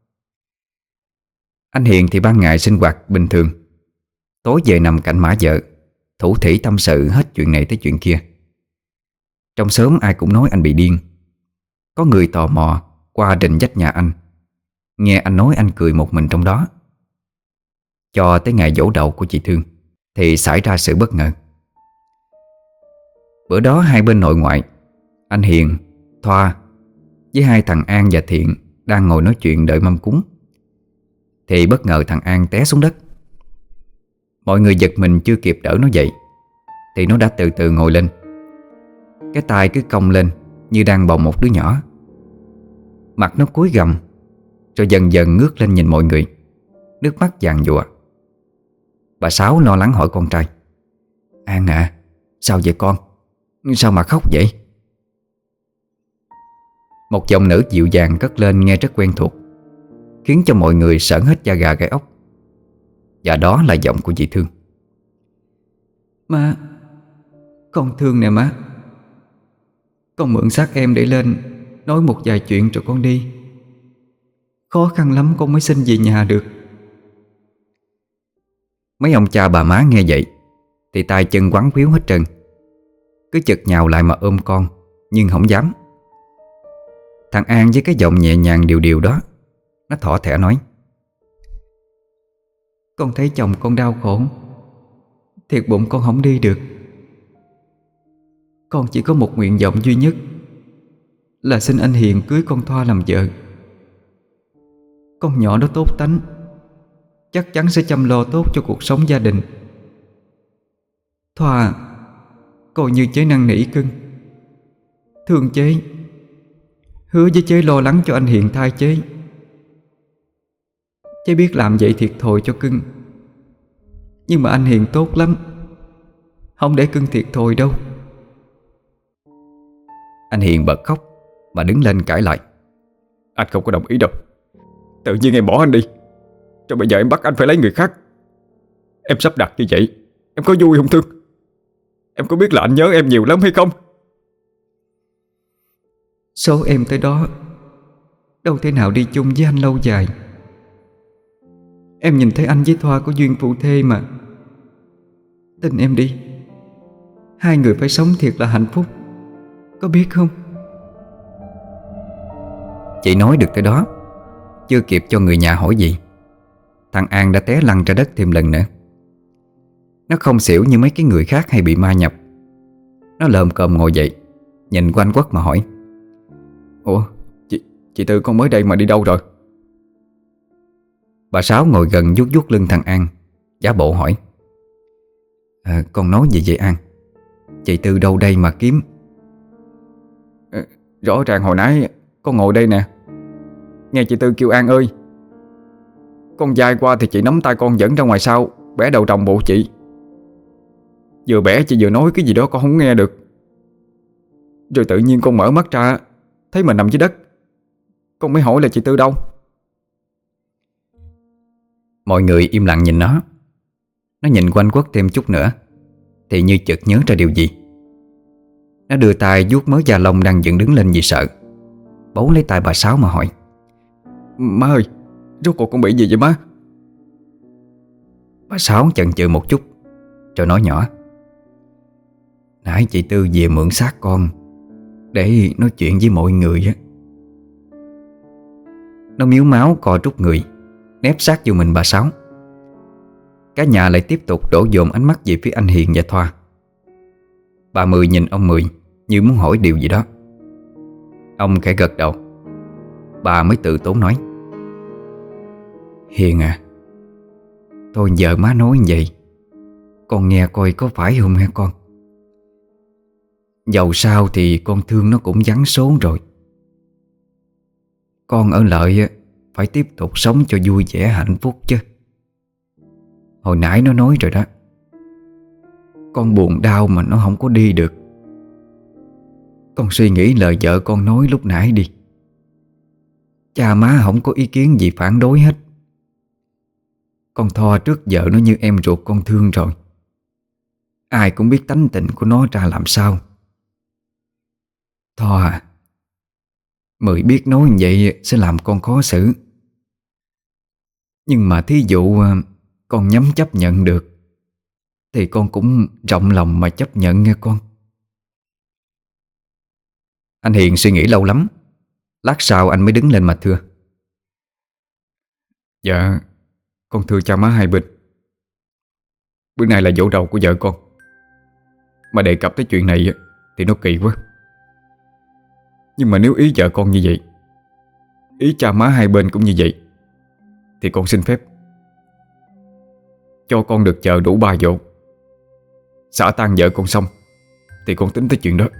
Anh Hiền thì ban ngày sinh hoạt bình thường, tối về nằm cạnh mã vợ, thủ thỉ tâm sự hết chuyện này tới chuyện kia. Trong xóm ai cũng nói anh bị điên. Có người tò mò qua rình vách nhà anh, nghe anh nói anh cười một mình trong đó. Cho tới ngày giỗ đậu của chị Thương thì xảy ra sự bất ngờ. Bữa đó hai bên nội ngoại, anh Hiền, Thoa với hai thằng An và Thiện đang ngồi nói chuyện đợi mâm cúng, thì bất ngờ thằng An té xuống đất. Mọi người giật mình chưa kịp đỡ nó dậy thì nó đã từ từ ngồi lên. Cái tay cứ cong lên như đang bồng một đứa nhỏ. Mặt nó cúi gằm, rồi dần dần ngước lên nhìn mọi người, nước mắt giàn giụa. Bà Sáu lo lắng hỏi con trai. An à, sao vậy con? Sao mà khóc vậy? Một giọng nữ dịu dàng cất lên nghe rất quen thuộc, khiến cho mọi người sởn hết da gà gai ốc. Và đó là giọng của chị Thương. Má, con Thương nè má. Con mượn xác em để lên nói một vài chuyện rồi con đi. Khó khăn lắm con mới xin về nhà được. Mấy ông cha bà má nghe vậy thì tay chân quắn quýu hết trơn, cứ chực nhào lại mà ôm con, nhưng không dám. Thằng An với cái giọng nhẹ nhàng điều điều đó, nó thỏ thẻ nói. Con thấy chồng con đau khổ, thiệt bụng con không đi được. Con chỉ có một nguyện vọng duy nhất, là xin anh Hiền cưới con Thoa làm vợ. Con nhỏ đó tốt tánh, chắc chắn sẽ chăm lo tốt cho cuộc sống gia đình. Thoa coi như chế năn nỉ cưng, thương chế, hứa với chế lo lắng cho anh Hiền thai chế. Chế biết làm vậy thiệt thòi cho cưng, nhưng mà anh Hiền tốt lắm, không để cưng thiệt thòi đâu. Anh Hiền bật khóc mà đứng lên cãi lại. Anh không có đồng ý đâu. Tự nhiên em bỏ anh đi, rồi bây giờ em bắt anh phải lấy người khác. Em sắp đặt như vậy, em có vui không Thương? Em có biết là anh nhớ em nhiều lắm hay không? Số em tới đó đâu thể nào đi chung với anh lâu dài. Em nhìn thấy anh với Thoa có duyên phù thê mà. Tin em đi, hai người phải sống thiệt là hạnh phúc, có biết không? Chị nói được tới đó, chưa kịp cho người nhà hỏi gì, thằng An đã té lăn ra đất thêm lần nữa. Nó không xỉu như mấy cái người khác hay bị ma nhập. Nó lồm cồm ngồi dậy, nhìn quanh quất mà hỏi: Ủa, chị, chị Tư con mới đây mà đi đâu rồi? Bà Sáu ngồi gần vuốt vuốt lưng thằng An, giả bộ hỏi: à, Con nói gì vậy An? Chị Tư đâu đây mà kiếm? à, Rõ ràng hồi nãy con ngồi đây nè, nghe chị Tư kêu An ơi. Con dài qua thì chị nắm tay con dẫn ra ngoài sau, bẻ đầu trồng bộ chị. Vừa bẻ chị vừa nói cái gì đó con không nghe được. Rồi tự nhiên con mở mắt ra, thấy mình nằm dưới đất. Con mới hỏi là chị Tư đâu. Mọi người im lặng nhìn nó. Nó nhìn quanh quất thêm chút nữa thì như chợt nhớ ra điều gì. Nó đưa tay vuốt mớ da lông đang dựng đứng lên vì sợ, bấu lấy tay bà Sáu mà hỏi: Má ơi, rốt cuộc con bị gì vậy má? Bà Sáu chần chừ một chút rồi nói nhỏ: Nãy chị Tư về mượn xác con để nói chuyện với mọi người á. Nó miếu máu co rút người, nép sát vô mình bà Sáu. Cả nhà lại tiếp tục đổ dồn ánh mắt về phía anh Hiền và Thoa. Bà Mười nhìn ông Mười như muốn hỏi điều gì đó. Ông khẽ gật đầu. Bà mới tự tốn nói: Hiền à, thôi giờ má nói như vậy, con nghe coi có phải không hả con? Dầu sao thì con thương nó cũng vắng số rồi. Con ở lại phải tiếp tục sống cho vui vẻ hạnh phúc chứ. Hồi nãy nó nói rồi đó, con buồn đau mà nó không có đi được. Con suy nghĩ lời vợ con nói lúc nãy đi. Cha má không có ý kiến gì phản đối hết. Con Thoa trước giờ nó như em ruột con thương rồi. Ai cũng biết tánh tình của nó ra làm sao. Thoa à, Mười biết nói như vậy sẽ làm con khó xử. Nhưng mà thí dụ con nhắm chấp nhận được thì con cũng rộng lòng mà chấp nhận nghe con. Anh Hiền suy nghĩ lâu lắm. Lát sau anh mới đứng lên mà thưa: Dạ, con thưa cha má hai bên. Bữa nay là dỗ đầu của vợ con, mà đề cập tới chuyện này thì nó kỳ quá. Nhưng mà nếu ý vợ con như vậy, ý cha má hai bên cũng như vậy, thì con xin phép cho con được chờ đủ ba dỗ. Xả tang vợ con xong thì con tính tới chuyện đó.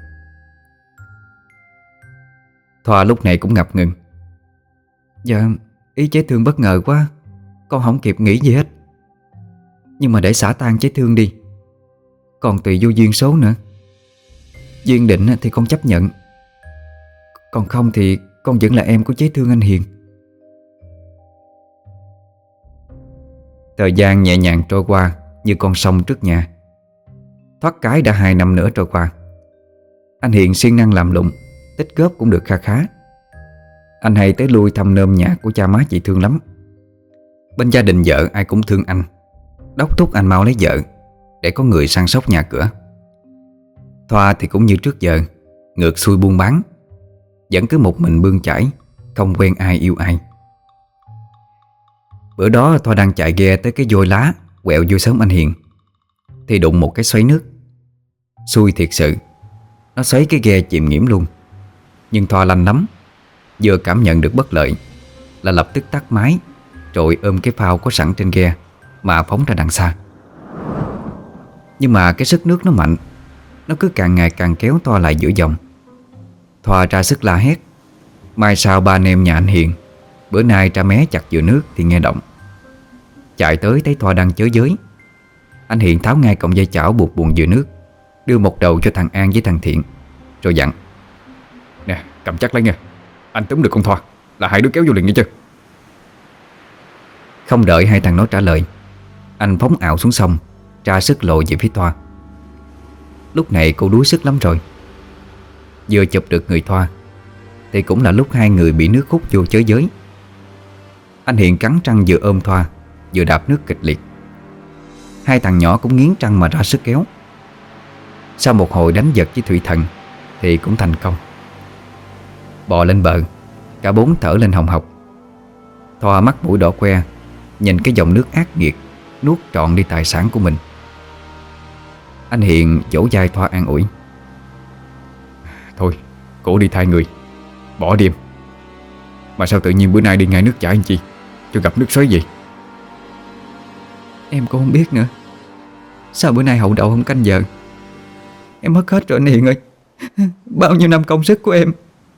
Thoa lúc này cũng ngập ngừng: Dạ, ý chế thương bất ngờ quá, con không kịp nghĩ gì hết. Nhưng mà để xả tang chế thương đi, còn tùy vô duyên số nữa. Duyên định thì con chấp nhận, còn không thì con vẫn là em của chế thương anh Hiền. Thời gian nhẹ nhàng trôi qua như con sông trước nhà. Thoát cái đã hai năm nữa trôi qua. Anh Hiền siêng năng làm lụng, tích góp cũng được kha khá. Anh hay tới lui thăm nôm nhà của cha má chị Thương lắm. Bên gia đình vợ ai cũng thương anh, đốc thúc anh mau lấy vợ để có người săn sóc nhà cửa. Thoa thì cũng như trước giờ, ngược xuôi buôn bán, vẫn cứ một mình bươn chải, không quen ai yêu ai. Bữa đó Thoa đang chạy ghe tới cái vôi lá quẹo vô xóm anh Hiền thì đụng một cái xoáy nước. Xui thiệt sự, nó xoáy cái ghe chìm nghiễm luôn. Nhưng Thoa lanh lắm, vừa cảm nhận được bất lợi là lập tức tắt máy, rồi ôm cái phao có sẵn trên ghe mà phóng ra đằng xa. Nhưng mà cái sức nước nó mạnh, nó cứ càng ngày càng kéo Thoa lại giữa dòng. Thoa ra sức la hét. Mai sau ba anh em nhà anh Hiền bữa nay ra mé chặt giữa nước thì nghe động. Chạy tới thấy Thoa đang chới giới. Anh Hiền tháo ngay cọng dây chảo buộc buồn giữa nước, đưa một đầu cho thằng An với thằng Thiện, rồi dặn: Nè, cầm chắc lấy nha, anh túm được con Thoa là hai đứa kéo vô liền nghe chưa. Không đợi hai thằng nó trả lời, anh phóng ảo xuống sông, ra sức lội về phía Thoa. Lúc này cô đuối sức lắm rồi. Vừa chụp được người Thoa thì cũng là lúc hai người bị nước hút vô chới giới. Anh Hiền cắn răng vừa ôm Thoa vừa đạp nước kịch liệt. Hai thằng nhỏ cũng nghiến răng mà ra sức kéo. Sau một hồi đánh giật với thủy thần thì cũng thành công. Bò lên bờ, cả bốn thở lên hồng hộc. Thoa mắt mũi đỏ que, nhìn cái dòng nước ác nghiệt nuốt trọn đi tài sản của mình. Anh Hiền vỗ vai Thoa an ủi: Thôi, cổ đi thay người, bỏ đi em. Mà sao tự nhiên bữa nay đi ngay nước chảy anh chi, cho gặp nước xoáy gì? Em cũng không biết nữa. Sao bữa nay hậu đậu không canh giờ? Em mất hết rồi anh Hiền ơi. Bao nhiêu năm công sức của em.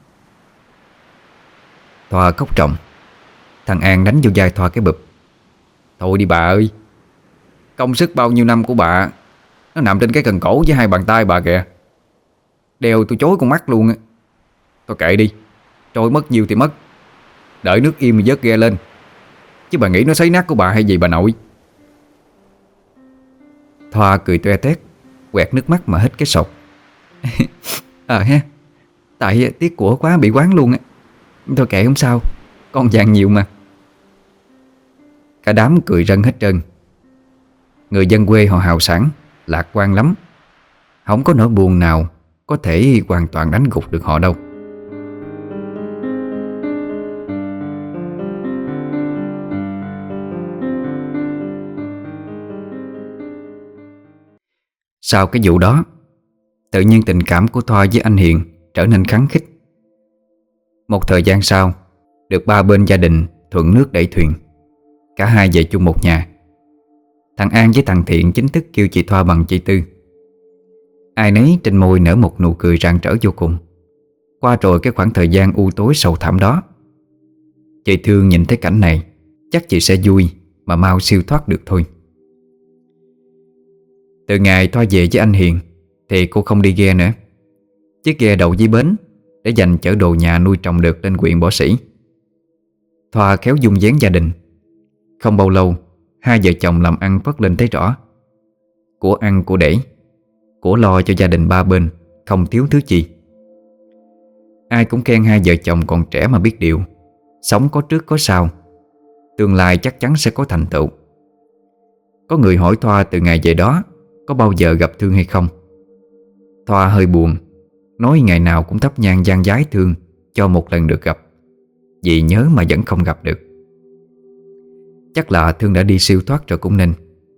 Thoa khóc ròng. Thằng An đánh vô vai Thoa cái bụp: Thôi đi bà ơi, công sức bao nhiêu năm của bà nó nằm trên cái cần cổ với hai bàn tay bà kìa. Đeo tôi chối con mắt luôn á. Thôi kệ đi, trôi mất nhiều thì mất. Đợi nước im mà vớt ghe lên. Chứ bà nghĩ nó sấy nát của bà hay gì bà nội? Thoa cười toe toét, quẹt nước mắt mà hít cái sột. Ờ ha, tại tiếc của quá bị quán luôn á. Thôi kệ không sao, con vàng nhiều mà. Cả đám cười rân hết trơn. Người dân quê họ hào sảng, lạc quan lắm. Không có nỗi buồn nào có thể hoàn toàn đánh gục được họ đâu. Sau cái vụ đó, tự nhiên tình cảm của Thoa với anh Hiền trở nên khăng khít. Một thời gian sau, được ba bên gia đình thuận nước đẩy thuyền, cả hai về chung một nhà. Thằng An với thằng Thiện chính thức kêu chị Thoa bằng chị Tư. Ai nấy trên môi nở một nụ cười rạng rỡ vô cùng. Qua rồi cái khoảng thời gian u tối sầu thảm đó, chị Thương nhìn thấy cảnh này chắc chị sẽ vui mà mau siêu thoát được thôi. Từ ngày Thoa về với anh Hiền thì cô không đi ghe nữa. Chiếc ghe đậu dưới bến để dành chở đồ nhà nuôi trồng được lên huyện Bỏ Sĩ. Thoa khéo dung dáng gia đình. Không bao lâu, hai vợ chồng làm ăn phất lên thấy rõ. Của ăn của để, của lo cho gia đình ba bên, không thiếu thứ gì. Ai cũng khen hai vợ chồng còn trẻ mà biết điều, sống có trước có sau, tương lai chắc chắn sẽ có thành tựu. Có người hỏi Thoa từ ngày về đó có bao giờ gặp Thương hay không. Thoa hơi buồn, nói ngày nào cũng thắp nhang gian vái Thương cho một lần được gặp, vì nhớ mà vẫn không gặp được. Chắc là Thương đã đi siêu thoát rồi cũng nên.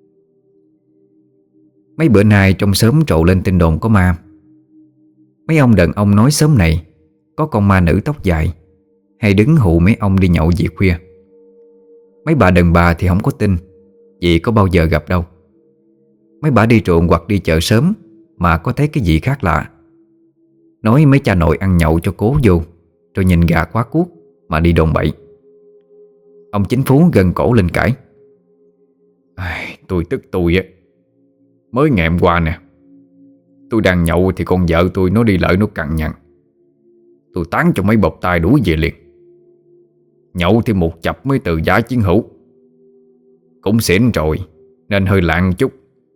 Mấy bữa nay trong xóm trộ lên tin đồn có ma. Mấy ông đàn ông nói xóm này có con ma nữ tóc dài hay đứng hụ mấy ông đi nhậu về khuya. Mấy bà đàn bà thì không có tin, vì có bao giờ gặp đâu. Mấy bà đi ruộng hoặc đi chợ sớm mà có thấy cái gì khác lạ, nói mấy cha nội ăn nhậu cho cố vô, rồi nhìn gà quá cuốc mà đi đồn bậy. Ông Chính Phú gân cổ lên cãi: Ai, tôi tức tôi á. Mới ngày hôm qua nè, tôi đang nhậu thì con vợ tôi nó đi lợi nó cằn nhằn. Tôi tán cho mấy bọc tay đuổi về liền. Nhậu thì một chập mới từ giả chiến hữu. Cũng xỉn rồi nên hơi lạng chút.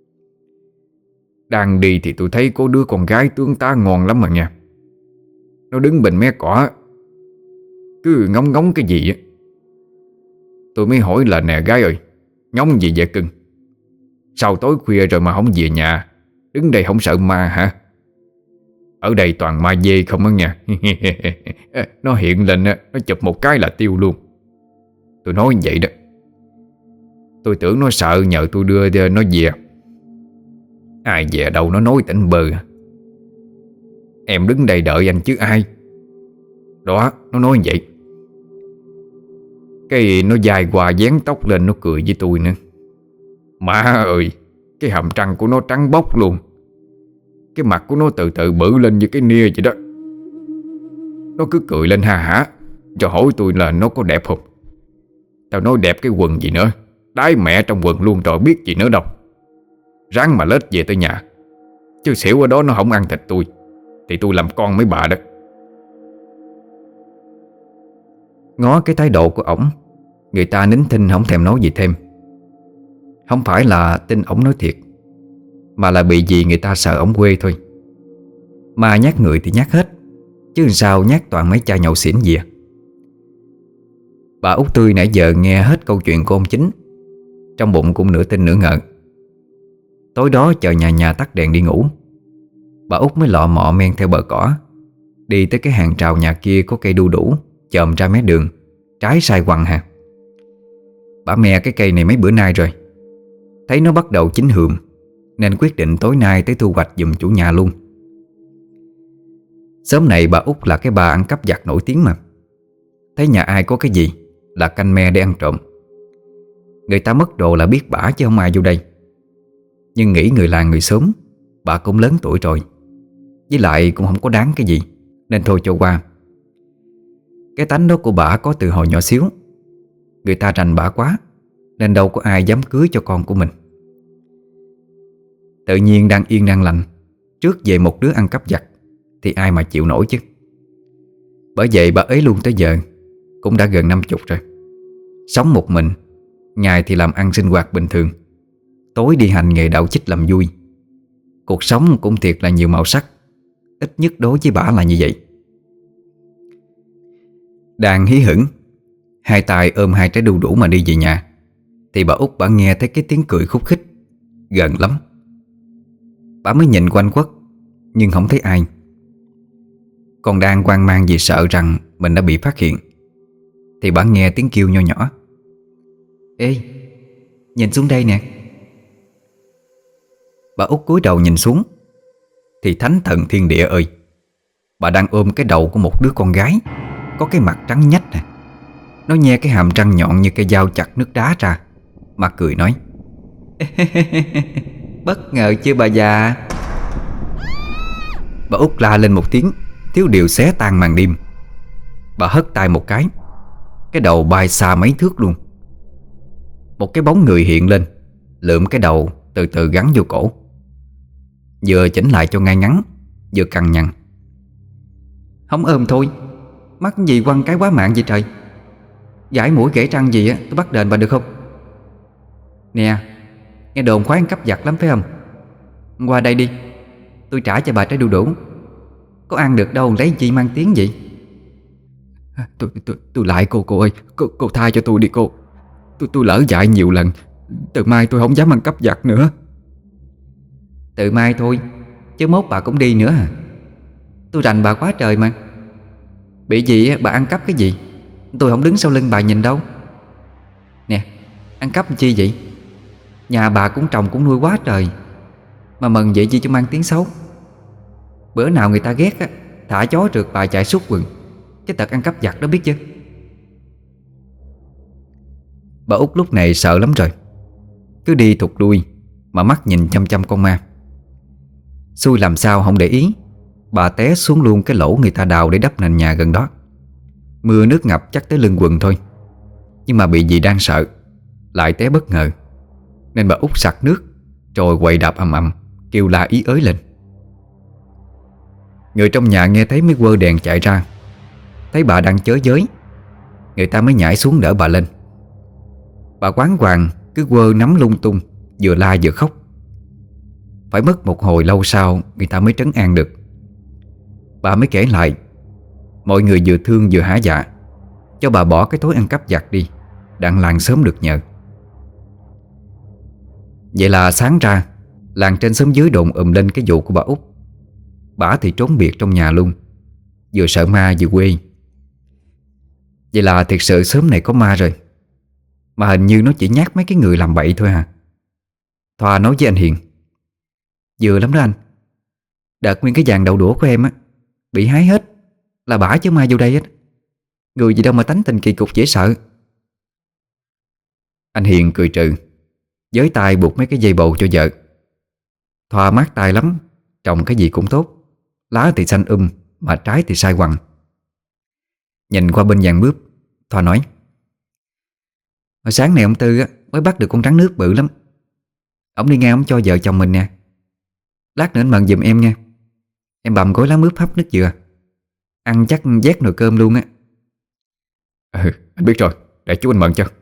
Đang đi thì tôi thấy có đứa con gái tướng tá ngon lắm mà nha. Nó đứng bên mé cỏ, cứ ngóng ngóng cái gì á. Tôi mới hỏi là: Nè gái ơi, ngóng gì vậy cưng? Sao tối khuya rồi mà không về nhà, đứng đây không sợ ma hả? Ở đây toàn ma dê không á nha. Nó hiện lên, nó chụp một cái là tiêu luôn. Tôi nói như vậy đó. Tôi tưởng nó sợ nhờ tôi đưa nó về. Ai về đâu nó nói tỉnh bơ. Em đứng đây đợi anh chứ ai. Đó, nó nói như vậy. Cái nó dài qua dán tóc lên, nó cười với tôi nữa. Má ơi, cái hàm răng của nó trắng bóc luôn. Cái mặt của nó từ từ bự lên như cái nia vậy đó. Nó cứ cười lên ha hả, cho hỏi tôi là nó có đẹp không. Tao nói đẹp cái quần gì nữa, đái mẹ trong quần luôn rồi biết gì nữa đâu. Ráng mà lết về tới nhà, chứ xỉu ở đó nó không ăn thịt tôi thì tôi làm con mấy bà đó. Ngó cái thái độ của ổng, người ta nín thinh không thèm nói gì thêm. Không phải là tin ổng nói thiệt, mà là bị gì người ta sợ ổng quê thôi. Mà nhát người thì nhát hết, chứ sao nhát toàn mấy cha nhậu xỉn gì à. Bà Út Tươi nãy giờ nghe hết câu chuyện của ông Chính, Trong bụng cũng nửa tin nửa ngờ. Tối đó chờ nhà nhà tắt đèn đi ngủ, bà Út mới lọ mọ men theo bờ cỏ, đi tới cái hàng rào nhà kia có cây đu đủ chồm ra mé đường, trái sai quằn hà. Bà me cái cây này mấy bữa nay rồi, thấy nó bắt đầu chín hượm, nên quyết định tối nay tới thu hoạch giùm chủ nhà luôn. Sớm này bà Út là cái bà ăn cắp vặt nổi tiếng mà. Thấy nhà ai có cái gì là canh me để ăn trộm. Người ta mất đồ là biết bả chứ không ai vô đây. Nhưng nghĩ người làng người xóm, bà cũng lớn tuổi rồi, với lại cũng không có đáng cái gì, nên thôi cho qua. Cái tánh đó của bả có từ hồi nhỏ xíu. Người ta rành bả quá, nên đâu có ai dám cưới cho con của mình. Tự nhiên đang yên đang lành, trước về một đứa ăn cắp vặt thì ai mà chịu nổi chứ. Bởi vậy bà ấy luôn tới giờ cũng đã gần năm chục rồi. Sống một mình, ngày thì làm ăn sinh hoạt bình thường, tối đi hành nghề đạo chích làm vui. Cuộc sống cũng thiệt là nhiều màu sắc, ít nhất đối với bả là như vậy. Đang hí hửng, hai tay ôm hai trái đu đủ mà đi về nhà, thì bà Út bả nghe thấy cái tiếng cười khúc khích gần lắm. Bà mới nhìn quanh quất, nhưng không thấy ai. Còn đang hoang mang vì sợ rằng mình đã bị phát hiện, thì bà nghe tiếng kêu nho nhỏ: "Ê, nhìn xuống đây nè." Bà Út cúi đầu nhìn xuống, thì thánh thần thiên địa ơi, bà đang ôm cái đầu của một đứa con gái, có cái mặt trắng nhách nè. Nó nhe cái hàm răng nhọn như cây dao chặt nước đá ra, mà cười nói: "Bất ngờ chưa bà già?" Bà Út la lên một tiếng, thiếu điều xé tan màn đêm. Bà hất tay một cái, cái đầu bay xa mấy thước luôn. Một cái bóng người hiện lên, lượm cái đầu từ từ gắn vô cổ, vừa chỉnh lại cho ngay ngắn, vừa cằn nhằn: "Không ôm thôi, mắc gì quăng cái quá mạng vậy trời. Giải mũi gãy răng gì á, tôi bắt đền bà được không? Nè, nghe đồn khoái ăn cắp vặt lắm phải không? Qua đây đi, tôi trả cho bà trái đu đủ. Có ăn được đâu lấy chi mang tiếng vậy?" Tôi tôi tôi lại cô cô ơi, cô cô tha cho tôi đi cô. Tôi tôi lỡ dại nhiều lần, từ mai tôi không dám ăn cắp vặt nữa. Từ mai thôi, chứ mốt bà cũng đi nữa à? Tôi rành bà quá trời mà. Bị gì á, bà ăn cắp cái gì? Tôi không đứng sau lưng bà nhìn đâu. Nè, ăn cắp chi vậy? Nhà bà cũng trồng cũng nuôi quá trời, mà mần vậy chi cho mang tiếng xấu. Bữa nào người ta ghét á, thả chó rượt bà chạy suốt quần. Cái tật ăn cắp vặt đó biết chứ. Bà Út lúc này sợ lắm rồi, cứ đi thụt đuôi mà mắt nhìn chăm chăm con ma. Xui làm sao không để ý, bà té xuống luôn cái lỗ người ta đào để đắp nền nhà gần đó. Mưa nước ngập chắc tới lưng quần thôi. Nhưng mà bị gì đang sợ, lại té bất ngờ, nên bà Út sặc nước rồi quậy đạp ầm ầm, kêu la ý ới lên. Người trong nhà nghe thấy mới quơ đèn chạy ra. Thấy bà đang chới giới, người ta mới nhảy xuống đỡ bà lên. Bà quán hoàng cứ quơ nắm lung tung, vừa la vừa khóc. Phải mất một hồi lâu sau người ta mới trấn an được. Bà mới kể lại, mọi người vừa thương vừa hả dạ, cho bà bỏ cái thói ăn cắp vặt đi, đặng làng sớm được nhờ. Vậy là sáng ra, làng trên xóm dưới đồn ùm lên cái vụ của bà Út. Bà thì trốn biệt trong nhà luôn, vừa sợ ma vừa quê. Vậy là thiệt sự xóm này có ma rồi. Mà hình như nó chỉ nhát mấy cái người làm bậy thôi hả? Thoa nói với anh Hiền: "Vừa lắm đó anh. Đợt nguyên cái vàng đậu đũa của em á bị hái hết, là bả chứ ma vô đây hết. Người gì đâu mà tánh tình kỳ cục dễ sợ." Anh Hiền cười trừ, với tay buộc mấy cái dây bầu cho vợ. Thoa mát tay lắm, trồng cái gì cũng tốt. Lá thì xanh um, mà trái thì sai quằn. Nhìn qua bên vàng mướp, Thoa nói: "Hồi sáng này ông Tư á, mới bắt được con rắn nước bự lắm. Ông đi nghe ông cho vợ chồng mình nè. Lát nữa anh mần giùm em nha. Em bầm gói lá mướp hấp nước dừa, ăn chắc vét nồi cơm luôn á." Ừ, anh biết rồi, để chú anh mần cho.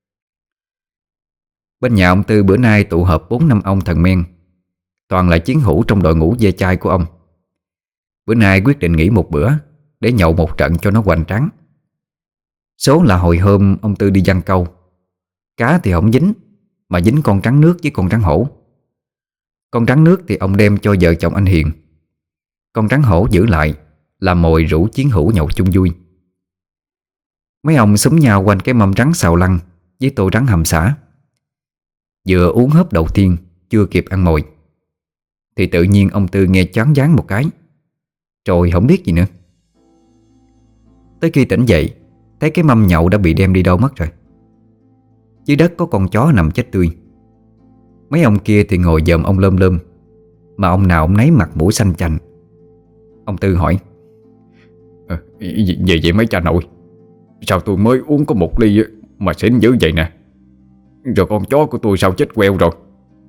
Bên nhà ông Tư bữa nay tụ họp bốn năm ông thần men, toàn là chiến hữu trong đội ngũ ve chai của ông. Bữa nay quyết định nghỉ một bữa để nhậu một trận cho nó hoành tráng. Số là hồi hôm ông Tư đi giăng câu, cá thì không dính, mà dính con trắng nước với con trắng hổ. Con trắng nước thì ông đem cho vợ chồng anh Hiền, con trắng hổ giữ lại làm mồi rủ chiến hữu nhậu chung vui. Mấy ông xúm nhau quanh cái mâm trắng xào lăn với tô trắng hầm xả. Vừa uống hớp đầu tiên, chưa kịp ăn mồi, thì tự nhiên ông Tư nghe choáng váng một cái, rồi không biết gì nữa. Tới khi tỉnh dậy, thấy cái mâm nhậu đã bị đem đi đâu mất rồi. Dưới đất có con chó nằm chết tươi. Mấy ông kia thì ngồi dòm ông lơm lơm, mà ông nào ông nấy mặt mũi xanh chành. Ông Tư hỏi: à, Vậy vậy mấy cha nội, sao tôi mới uống có một ly mà xỉn dữ vậy nè? Rồi con chó của tôi sao chết queo rồi?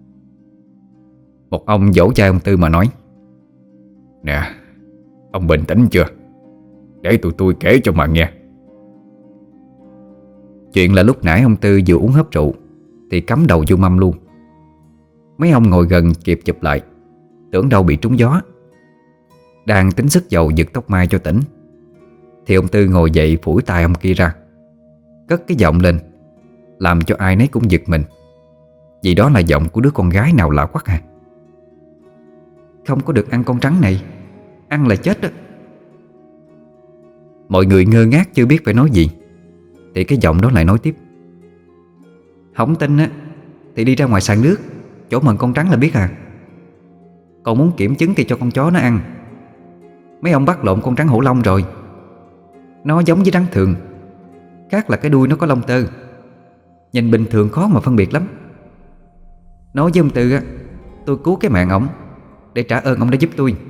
Một ông vỗ vai ông Tư mà nói: Nè, ông bình tĩnh chưa? Để tụi tôi kể cho mà nghe. Chuyện là lúc nãy ông Tư vừa uống hớp rượu thì cắm đầu vô mâm luôn. Mấy ông ngồi gần kịp chụp lại, tưởng đâu bị trúng gió. Đang tính sức dầu giật tóc mai cho tỉnh, thì ông Tư ngồi dậy phủi tay ông kia ra, cất cái giọng lên, làm cho ai nấy cũng giật mình, vì đó là giọng của đứa con gái nào lạ quắc à. Không có được ăn con trắng này, ăn là chết đó. Mọi người ngơ ngác chưa biết phải nói gì, thì cái giọng đó lại nói tiếp: Không tin á thì đi ra ngoài sàn nước, chỗ mần con trắng là biết à. Còn muốn kiểm chứng thì cho con chó nó ăn. Mấy ông bắt lộn con trắng hổ lông rồi. Nó giống với rắn thường, khác là cái đuôi nó có lông tơ. Nhìn bình thường khó mà phân biệt lắm. Nói với ông Tư á, tôi cứu cái mạng ổng để trả ơn ông đã giúp tôi.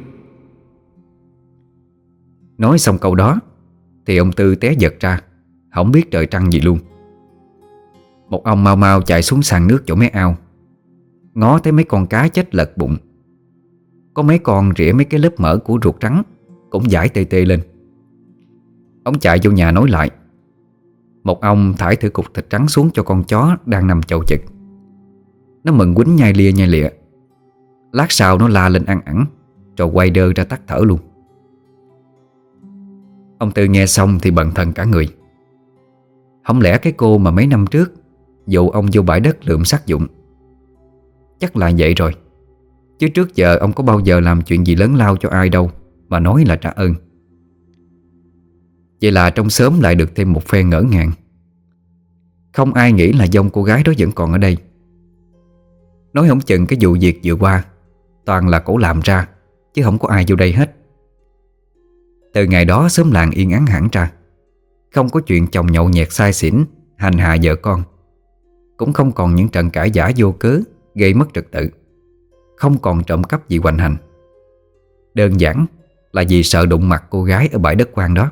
Nói xong câu đó thì ông Tư té giật ra, không biết trời trăng gì luôn. Một ông mau mau chạy xuống sàn nước chỗ mé ao, ngó thấy mấy con cá chết lật bụng. Có mấy con rỉa mấy cái lớp mỡ của ruột trắng cũng dãi tê tê lên. Ông chạy vô nhà nói lại. Một ông thải thử cục thịt trắng xuống cho con chó đang nằm chầu chực. Nó mừng quýnh nhai lia nhai lịa. Lát sau nó la lên ăn ẳng, rồi quay đơ ra tắt thở luôn. Ông Tư nghe xong thì bần thần cả người. Không lẽ cái cô mà mấy năm trước dụ ông vô bãi đất lượm xác dụng? Chắc là vậy rồi, chứ trước giờ ông có bao giờ làm chuyện gì lớn lao cho ai đâu mà nói là trả ơn. Vậy là trong xóm lại được thêm một phen ngỡ ngàng. Không ai nghĩ là dông cô gái đó vẫn còn ở đây. Nói không chừng cái vụ việc vừa qua toàn là cổ làm ra, chứ không có ai vô đây hết. Từ ngày đó xóm làng yên ắng hẳn ra. Không có chuyện chồng nhậu nhẹt say xỉn hành hạ vợ con. Cũng không còn những trận cãi vã vô cớ gây mất trật tự. Không còn trộm cắp gì hoành hành. Đơn giản là vì sợ đụng mặt cô gái ở bãi đất hoang đó.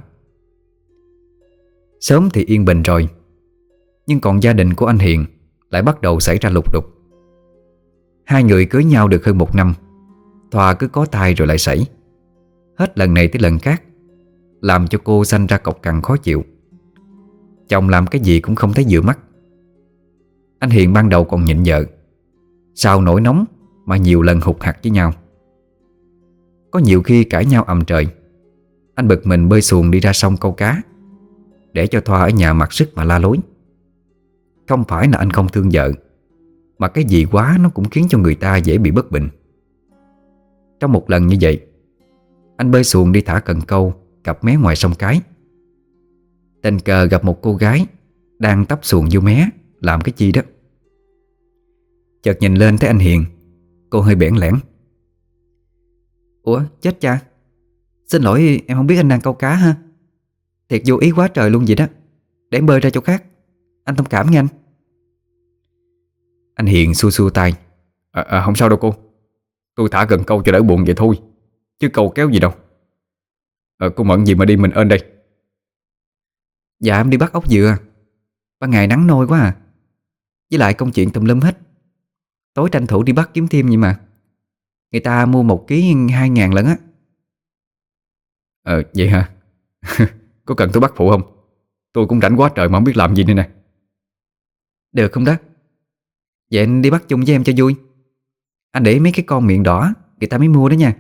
Sớm thì yên bình rồi, nhưng còn gia đình của anh Hiền lại bắt đầu xảy ra lục đục. Hai người cưới nhau được hơn một năm, Thoa cứ có thai rồi lại sảy. Hết lần này tới lần khác, làm cho cô sanh ra cọc cằn khó chịu. Chồng làm cái gì cũng không thấy vừa mắt. Anh Hiền ban đầu còn nhịn vợ, sau nổi nóng mà nhiều lần hụt hặc với nhau. Có nhiều khi cãi nhau ầm trời, anh bực mình bơi xuồng đi ra sông câu cá, để cho Thoa ở nhà mặc sức mà la lối. Không phải là anh không thương vợ, mà cái gì quá nó cũng khiến cho người ta dễ bị bất bình. Trong một lần như vậy, anh bơi xuồng đi thả cần câu cặp mé ngoài sông Cái. Tình cờ gặp một cô gái đang tấp xuồng vô mé làm cái chi đó. Chợt nhìn lên thấy anh Hiền, cô hơi bẽn lẽn: Ủa chết cha, xin lỗi em không biết anh đang câu cá ha. Thiệt vô ý quá trời luôn vậy đó, để em bơi ra chỗ khác, anh thông cảm nha anh. Anh Hiền xua xua tay: à, à, Không sao đâu cô, tôi thả cần câu cho đỡ buồn vậy thôi, chứ câu kéo gì đâu. à, Cô mận gì mà đi mình ơn đây? Dạ em đi bắt ốc dừa. Ban ngày nắng nôi quá à, với lại công chuyện tùm lum hết. Tối tranh thủ đi bắt kiếm thêm vậy mà. Người ta mua một ký hai ngàn lận á. Ờ vậy hả? Có cần tôi bắt phụ không? Tôi cũng rảnh quá trời mà không biết làm gì nữa nè. Được không đó? Vậy anh đi bắt chung với em cho vui. Anh để mấy cái con miệng đỏ người ta mới mua đó nha.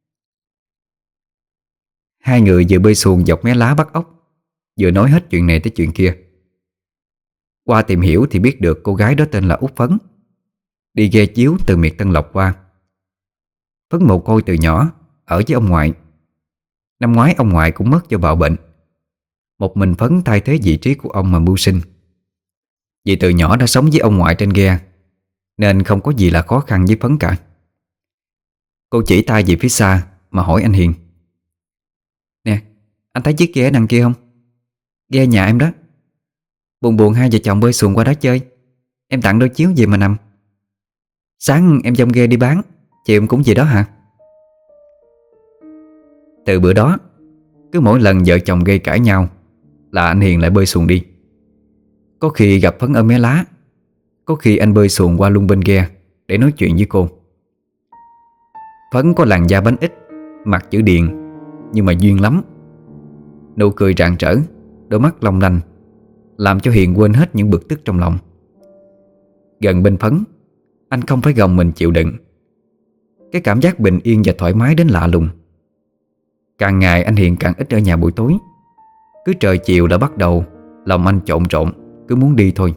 Hai người vừa bơi xuồng dọc mé lá bắt ốc, vừa nói hết chuyện này tới chuyện kia. Qua tìm hiểu thì biết được cô gái đó tên là Út Phấn, đi ghe chiếu từ miệt Tân Lộc qua. Phấn mồ côi từ nhỏ, ở với ông ngoại. Năm ngoái ông ngoại cũng mất do bạo bệnh. Một mình Phấn thay thế vị trí của ông mà mưu sinh. Vì từ nhỏ đã sống với ông ngoại trên ghe, nên không có gì là khó khăn với Phấn cả. Cô chỉ tay về phía xa mà hỏi anh Hiền: "Nè, anh thấy chiếc ghe đằng kia không? Ghe nhà em đó. Buồn buồn hai vợ chồng bơi xuồng qua đó chơi. Em tặng đôi chiếu về mà nằm. Sáng em dông ghe đi bán, chiều em cũng về đó hả?" Từ bữa đó, cứ mỗi lần vợ chồng gây cãi nhau là anh Hiền lại bơi xuồng đi. Có khi gặp Phấn ở Mé Lá, có khi anh bơi xuồng qua lung bên ghe để nói chuyện với cô. Phấn có làn da bánh ít, mặt chữ điền, nhưng mà duyên lắm. Nụ cười rạng rỡ, đôi mắt long lanh, làm cho Hiền quên hết những bực tức trong lòng. Gần bên Phấn, anh không phải gồng mình chịu đựng. Cái cảm giác bình yên và thoải mái đến lạ lùng. Càng ngày anh Hiền càng ít ở nhà buổi tối. Cứ trời chiều đã bắt đầu lòng anh trộn trộn, cứ muốn đi thôi.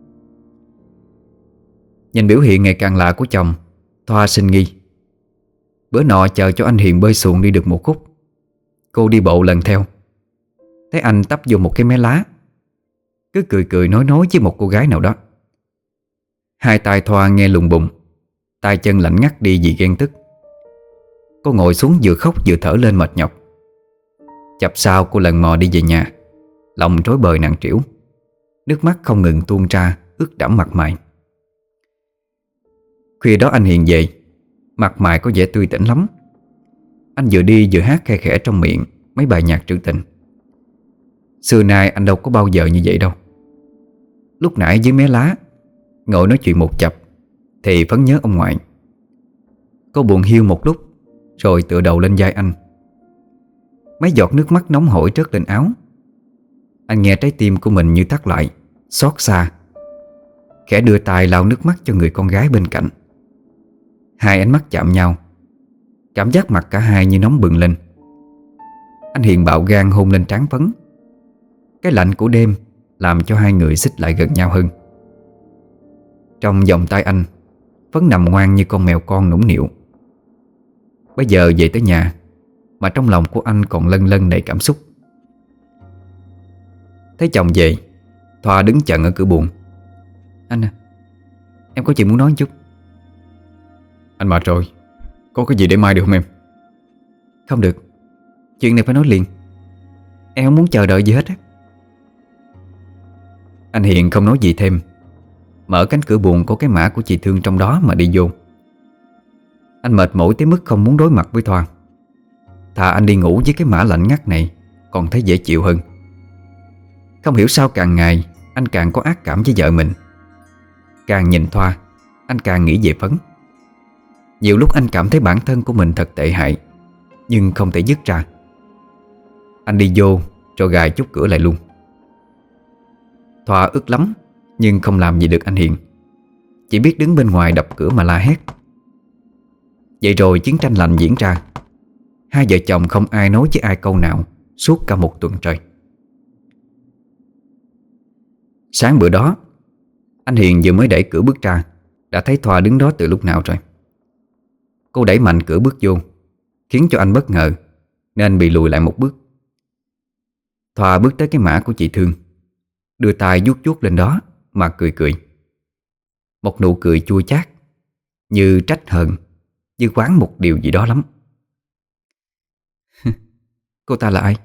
Nhìn biểu hiện ngày càng lạ của chồng, Thoa sinh nghi. Bữa nọ chờ cho anh Hiền bơi xuồng đi được một khúc, cô đi bộ lần theo. Thấy anh tấp vô một cái mé lá, cứ cười cười nói nói với một cô gái nào đó. Hai tay Thoa nghe lùng bùng, tay chân lạnh ngắt đi vì ghen tức. Cô ngồi xuống vừa khóc vừa thở lên mệt nhọc. Chập sau cô lần mò đi về nhà, lòng rối bời nặng trĩu, nước mắt không ngừng tuôn ra ướt đẫm mặt mày. Khuya đó anh Hiền về, mặt mày có vẻ tươi tỉnh lắm. Anh vừa đi vừa hát khe khẽ trong miệng mấy bài nhạc trữ tình. Xưa nay anh đâu có bao giờ như vậy đâu. Lúc nãy dưới mé lá ngồi nói chuyện một chập thì Phấn nhớ ông ngoại. Cô buồn hiu một lúc rồi tựa đầu lên vai anh. Mấy giọt nước mắt nóng hổi rớt lên áo. Anh nghe trái tim của mình như thắt lại, xót xa, khẽ đưa tay lau nước mắt cho người con gái bên cạnh. Hai ánh mắt chạm nhau, cảm giác mặt cả hai như nóng bừng lên. Anh Hiền bạo gan hôn lên trán Phấn. Cái lạnh của đêm làm cho hai người xích lại gần nhau hơn. Trong vòng tay anh, Phấn nằm ngoan như con mèo con nũng nịu. Bây giờ về tới nhà mà trong lòng của anh còn lân lân đầy cảm xúc. Thấy chồng về, Thoa đứng chận ở cửa buồng. "Anh à, em có chuyện muốn nói một chút." "Anh mệt rồi, có cái gì để mai được không em?" "Không được, chuyện này phải nói liền. Em không muốn chờ đợi gì hết á." Anh Hiền không nói gì thêm, mở cánh cửa buồng có cái mã của chị Thương trong đó mà đi vô. Anh mệt mỏi tới mức không muốn đối mặt với Thoa. Thà anh đi ngủ với cái mã lạnh ngắt này còn thấy dễ chịu hơn. Không hiểu sao càng ngày anh càng có ác cảm với vợ mình. Càng nhìn Thoa, anh càng nghĩ về Phấn. Nhiều lúc anh cảm thấy bản thân của mình thật tệ hại, nhưng không thể dứt ra. Anh đi vô rồi gài chốt cửa lại luôn. Thoa ức lắm nhưng không làm gì được anh Hiền, chỉ biết đứng bên ngoài đập cửa mà la hét. Vậy rồi chiến tranh lạnh diễn ra. Hai vợ chồng không ai nói với ai câu nào suốt cả một tuần trời. Sáng bữa đó, anh Hiền vừa mới đẩy cửa bước ra đã thấy Thoa đứng đó từ lúc nào rồi. Cô đẩy mạnh cửa bước vô, khiến cho anh bất ngờ nên bị lùi lại một bước. Thoa bước tới cái mã của chị Thương, đưa tay vuốt vuốt lên đó mà cười cười. Một nụ cười chua chát, như trách hờn, như oán một điều gì đó lắm. "Cô ta là ai?"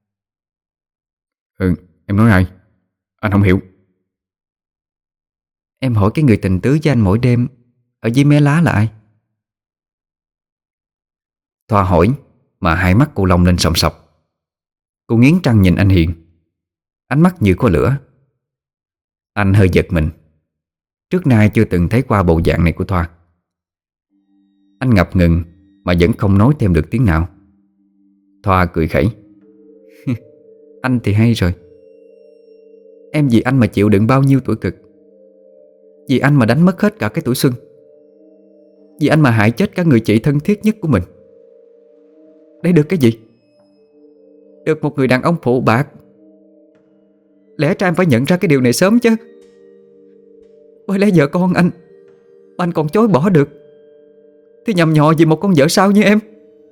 "Ừ, em nói ai? Anh không hiểu." "Em hỏi cái người tình tứ với anh mỗi đêm ở dưới mé lá là ai?" Thoa hỏi mà hai mắt cô long lên sòng sọc. Cô nghiến răng nhìn anh Hiền, ánh mắt như có lửa. Anh hơi giật mình. Trước nay chưa từng thấy qua bộ dạng này của Thoa. Anh ngập ngừng mà vẫn không nói thêm được tiếng nào. Thoa cười khẩy. "Anh thì hay rồi. Em vì anh mà chịu đựng bao nhiêu tuổi cực. Vì anh mà đánh mất hết cả cái tuổi xuân. Vì anh mà hại chết cả người chị thân thiết nhất của mình. Để được cái gì? Được một người đàn ông phụ bạc. Lẽ ra em phải nhận ra cái điều này sớm chứ." Bởi lẽ vợ con anh mà anh còn chối bỏ được thì nhầm nhọ vì một con vợ sao như em.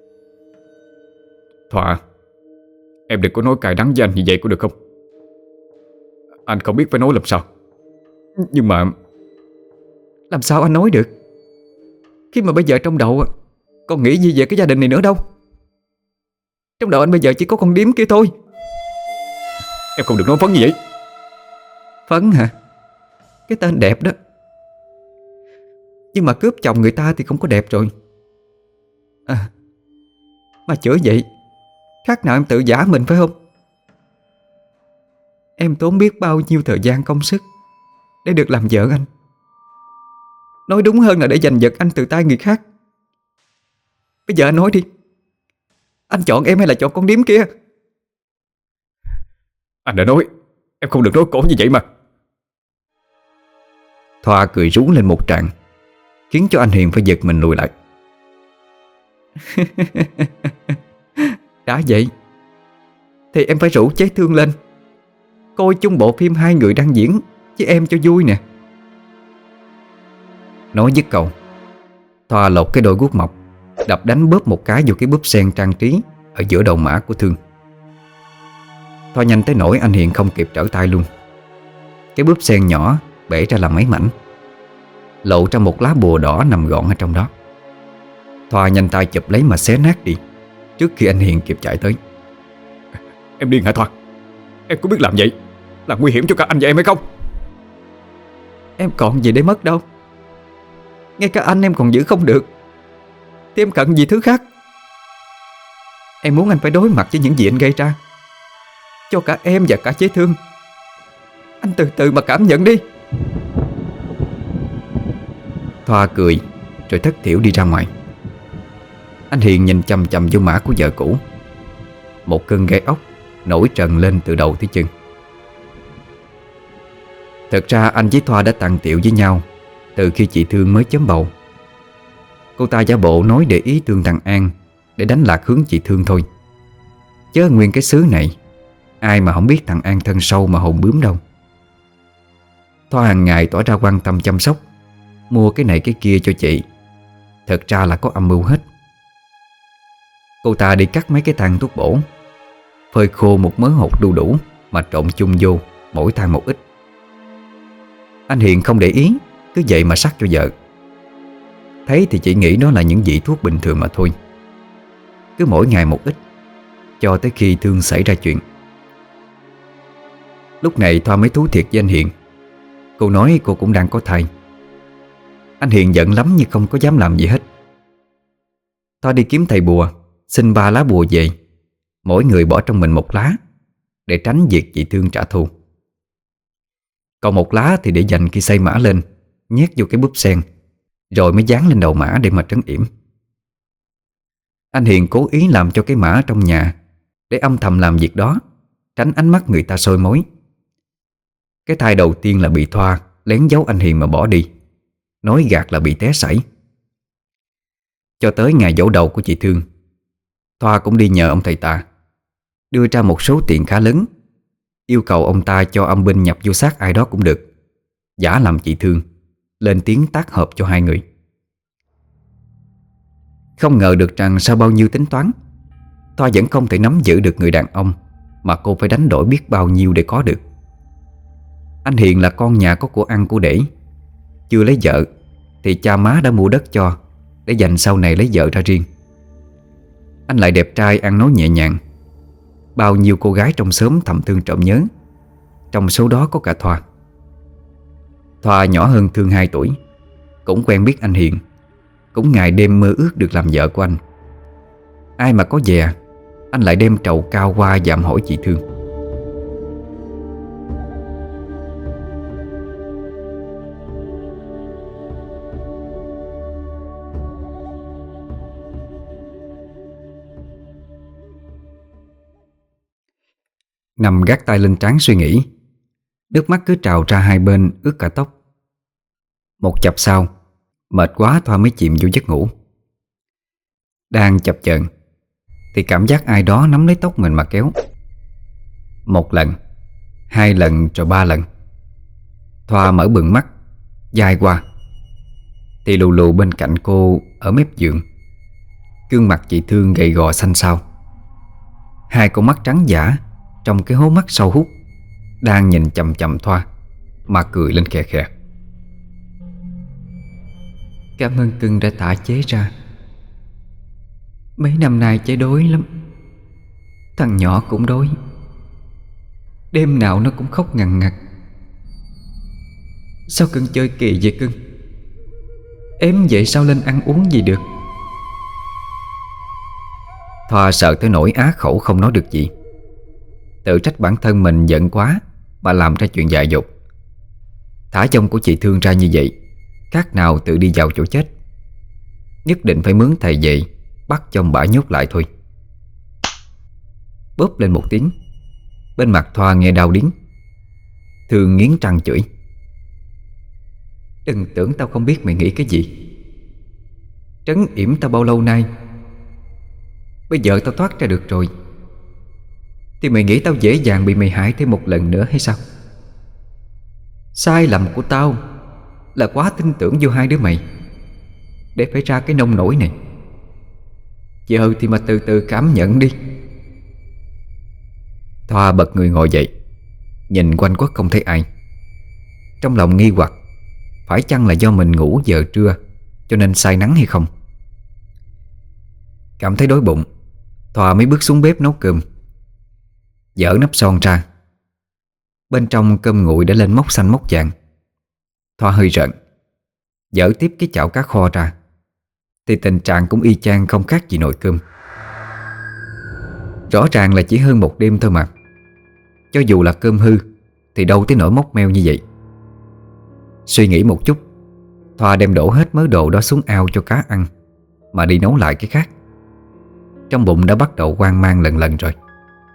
Thoa, em đừng có nói cay đắng với anh như vậy có được không? Anh không biết phải nói làm sao. Nhưng mà Làm sao anh nói được khi mà bây giờ trong đầu còn nghĩ gì về cái gia đình này nữa đâu. Trong đầu anh bây giờ chỉ có con điếm kia thôi. em không được nói Phấn như vậy. Phấn hả? Cái tên đẹp đó. Nhưng mà cướp chồng người ta thì không có đẹp rồi. À, mà chữa vậy khác nào em tự giả mình phải không? Em tốn biết bao nhiêu thời gian công sức để được làm vợ anh. Nói đúng hơn là để giành giật anh từ tay người khác. Bây giờ anh nói đi, anh chọn em hay là chọn con điếm kia? Anh đã nói em không được nói cổ như vậy mà. Thoa cười rú lên một tràng, khiến cho anh Hiền phải giật mình lùi lại. Đã vậy thì em phải rủ Chế Thương lên coi chung bộ phim hai người đang diễn với em cho vui nè. Nói dứt câu, Thoa lột cái đôi guốc mộc, đập đánh bóp một cái vô cái búp sen trang trí ở giữa đầu mã của Thương. Thoa nhanh tới nỗi anh Hiền không kịp trở tay luôn. Cái búp sen nhỏ bể ra làm mấy mảnh, lộ ra một lá bùa đỏ nằm gọn ở trong đó. Thoa nhanh tay chụp lấy mà xé nát đi trước khi anh Hiền kịp chạy tới. Em điên hả Thoa? Em có biết làm vậy là nguy hiểm cho cả anh và em hay không? Em còn gì để mất đâu. Ngay cả anh em còn giữ không được thì em cần gì thứ khác. Em muốn anh phải đối mặt với những gì anh gây ra, cho cả em và cả Chế Thương. Anh từ từ mà cảm nhận đi. Thoa cười rồi thất thiểu đi ra ngoài. Anh Hiền nhìn chằm chằm vô mã của vợ cũ. Một cơn gai ốc nổi trần lên từ đầu tới chân. Thật ra anh với Thoa đã tàn tiệu với nhau từ khi chị Thương mới chớm bầu. Cô ta giả bộ nói để ý thương thằng An để đánh lạc hướng chị Thương thôi. Chớ nguyên cái xứ này ai mà không biết thằng An thân sâu mà hồn bướm đâu. Thoa hàng ngày tỏ ra quan tâm chăm sóc, mua cái này cái kia cho chị. Thật ra là có âm mưu hết. Cô ta đi cắt mấy cái thang thuốc bổ, phơi khô một mớ hột đu đủ mà trộn chung vô, mỗi thang một ít. Anh Hiền không để ý, cứ vậy mà sắc cho vợ. Thấy thì chỉ nghĩ đó là những vị thuốc bình thường mà thôi. Cứ mỗi ngày một ít, cho tới khi Thương xảy ra chuyện. Lúc này Thoa mới thú thiệt với anh Hiền. Cô nói cô cũng đang có thai. Anh Hiền giận lắm nhưng không có dám làm gì hết. Thoa đi kiếm thầy bùa, xin ba lá bùa về, mỗi người bỏ trong mình một lá, để tránh việc chị Thương trả thù. Còn một lá thì để dành khi xây mã lên, nhét vô cái búp sen, rồi mới dán lên đầu mã để mà trấn yểm. Anh Hiền cố ý làm cho cái mã trong nhà để âm thầm làm việc đó, tránh ánh mắt người ta soi mói. Cái thai đầu tiên là bị Thoa lén giấu anh Hiền mà bỏ đi, nói gạt là bị té sảy. Cho tới ngày giỗ đầu của chị Thương, Thoa cũng đi nhờ ông thầy tà, đưa ra một số tiền khá lớn, yêu cầu ông ta cho âm binh nhập vô xác ai đó cũng được, giả làm chị Thương, lên tiếng tác hợp cho hai người. Không ngờ được rằng sau bao nhiêu tính toán, Thoa vẫn không thể nắm giữ được người đàn ông mà cô phải đánh đổi biết bao nhiêu để có được. Anh Hiền là con nhà có của ăn của để, chưa lấy vợ thì cha má đã mua đất cho, để dành sau này lấy vợ ra riêng. Anh lại đẹp trai, ăn nói nhẹ nhàng. Bao nhiêu cô gái trong xóm thầm thương trộm nhớ, trong số đó có cả Thoa. Thoa nhỏ hơn Thương hai tuổi, cũng quen biết anh Hiền, cũng ngày đêm mơ ước được làm vợ của anh. Ai mà có dè, anh lại đem trầu cao qua dạm hỏi chị Thương. Nằm gác tay lên trán suy nghĩ, nước mắt cứ trào ra hai bên ướt cả tóc. Một chập sau, mệt quá Thoa mới chìm vô giấc ngủ. Đang chập chờn thì cảm giác ai đó nắm lấy tóc mình mà kéo. Một lần, hai lần rồi ba lần. Thoa mở bừng mắt, Dài qua thì lù lù bên cạnh cô ở mép giường, gương mặt chị Thương gầy gò xanh xao, hai con mắt trắng dã trong cái hố mắt sâu hút đang nhìn chằm chằm Thoa mà cười lên khè khè. Cảm ơn cưng đã thả chế ra. Mấy năm nay chế đói lắm. Thằng nhỏ cũng đói. Đêm nào nó cũng khóc ngằn ngặt. Sao cưng chơi kỳ vậy cưng? Ém vậy sao lên ăn uống gì được? Thoa sợ tới nỗi á khẩu không nói được gì, tự trách bản thân mình giận quá mà làm ra chuyện dại dột. Thả chồng của chị Thương ra như vậy khác nào tự đi vào chỗ chết. Nhất định phải mướn thầy về bắt chồng bả nhốt lại thôi. Bóp lên một tiếng, bên mặt Thoa nghe đau điếng. Thương nghiến răng chửi: Đừng tưởng tao không biết mày nghĩ cái gì. Trấn yểm tao bao lâu nay, bây giờ tao thoát ra được rồi thì mày nghĩ tao dễ dàng bị mày hại thêm một lần nữa hay sao? Sai lầm của tao là quá tin tưởng vô hai đứa mày để phải ra cái nông nổi này. Giờ thì mà từ từ cảm nhận đi. Thoa bật người ngồi dậy, nhìn quanh quất không thấy ai. Trong lòng nghi hoặc phải chăng là do mình ngủ giờ trưa cho nên say nắng hay không. Cảm thấy đói bụng, Thoa mới bước xuống bếp nấu cơm. Dỡ nắp son ra, bên trong cơm nguội đã lên mốc xanh mốc vàng. Thoa hơi rợn, dỡ tiếp cái chảo cá kho ra thì tình trạng cũng y chang không khác gì nồi cơm. Rõ ràng là chỉ hơn một đêm thôi mà. Cho dù là cơm hư thì đâu tới nỗi mốc meo như vậy. Suy nghĩ một chút, Thoa đem đổ hết mớ đồ đó xuống ao cho cá ăn mà đi nấu lại cái khác. Trong bụng đã bắt đầu hoang mang lần lần rồi.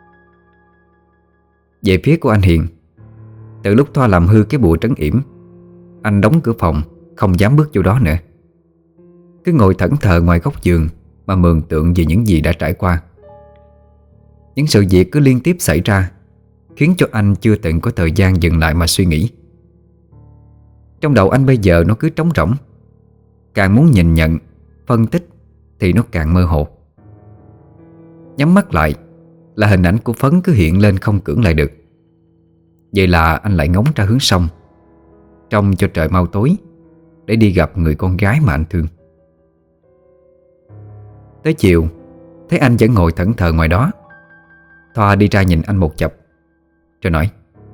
Về phía của anh Hiền, từ lúc Thoa làm hư cái bùa trấn yểm, anh đóng cửa phòng, không dám bước vô đó nữa. Cứ ngồi thẫn thờ ngoài góc giường mà mường tượng về những gì đã trải qua. Những sự việc cứ liên tiếp xảy ra khiến cho anh chưa từng có thời gian dừng lại mà suy nghĩ. Trong đầu anh bây giờ nó cứ trống rỗng. Càng muốn nhìn nhận, phân tích thì nó càng mơ hồ. Nhắm mắt lại là hình ảnh của Phấn cứ hiện lên không cưỡng lại được. Vậy là anh lại ngóng ra hướng sông, trông cho trời mau tối để đi gặp người con gái mà anh thương. Tới chiều, thấy anh vẫn ngồi thẫn thờ ngoài đó, Thoa đi ra nhìn anh một chập rồi nói: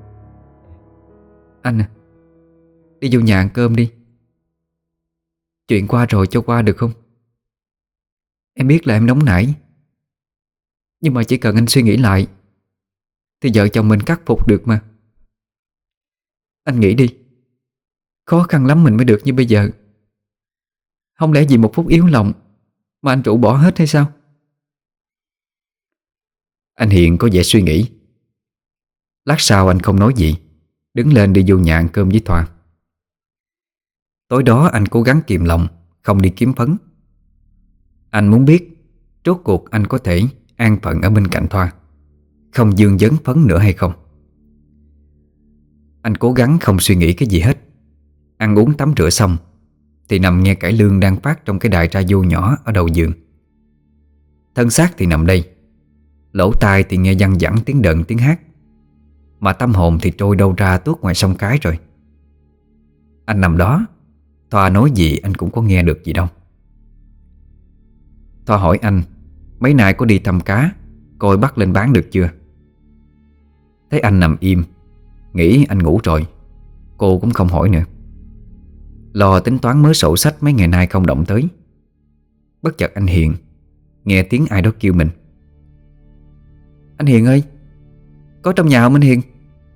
Anh à, đi vô nhà ăn cơm đi. Chuyện qua rồi cho qua được không? Em biết là em nóng nảy, nhưng mà chỉ cần anh suy nghĩ lại thì vợ chồng mình khắc phục được mà. Anh nghĩ đi, khó khăn lắm mình mới được như bây giờ. Không lẽ vì một phút yếu lòng mà anh rũ bỏ hết hay sao? Anh Hiền có vẻ suy nghĩ. Lát sau anh không nói gì, đứng lên đi vô nhà ăn cơm với Thoa. Tối đó anh cố gắng kìm lòng không đi kiếm Phấn. Anh muốn biết rốt cuộc anh có thể an phận ở bên cạnh Thoa, không dương vấn Phấn nữa hay không. Anh cố gắng không suy nghĩ cái gì hết. Ăn uống tắm rửa xong thì nằm nghe cải lương đang phát trong cái đài radio nhỏ ở đầu giường. Thân xác thì nằm đây, lỗ tai thì nghe văng vẳng tiếng đờn tiếng hát, mà tâm hồn thì trôi đâu ra tuốt ngoài sông cái rồi. Anh nằm đó, Thoa nói gì anh cũng có nghe được gì đâu. Thoa hỏi anh mấy nay có đi thăm cá, coi bắt lên bán được chưa. Thấy anh nằm im, nghĩ anh ngủ rồi, cô cũng không hỏi nữa. Lo tính toán mớ sổ sách mấy ngày nay không động tới. Bất chợt anh Hiền nghe tiếng ai đó kêu mình: Anh Hiền ơi, có trong nhà không anh Hiền?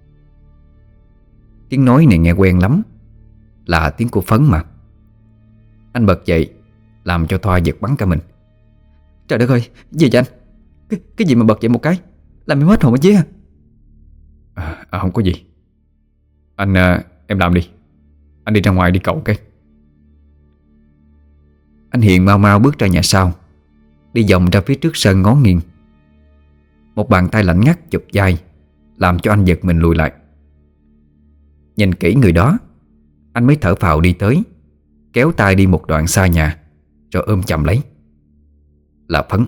Tiếng nói này nghe quen lắm, là tiếng của Phấn mà. Anh bật dậy làm cho Thoa giật bắn cả mình. Trời đất ơi, gì vậy anh? Cái, cái gì mà bật dậy một cái làm em hết hồn chứ? à, à, Không có gì. Anh à, em làm đi. Anh đi ra ngoài đi cậu cái. Anh Hiền mau mau bước ra nhà sau, đi vòng ra phía trước sân ngó nghiêng. Một bàn tay lạnh ngắt chụp vai làm cho anh giật mình lùi lại. Nhìn kỹ người đó, Anh mới thở phào đi tới, kéo tay đi một đoạn xa nhà, rồi ôm chầm lấy. Là Phấn.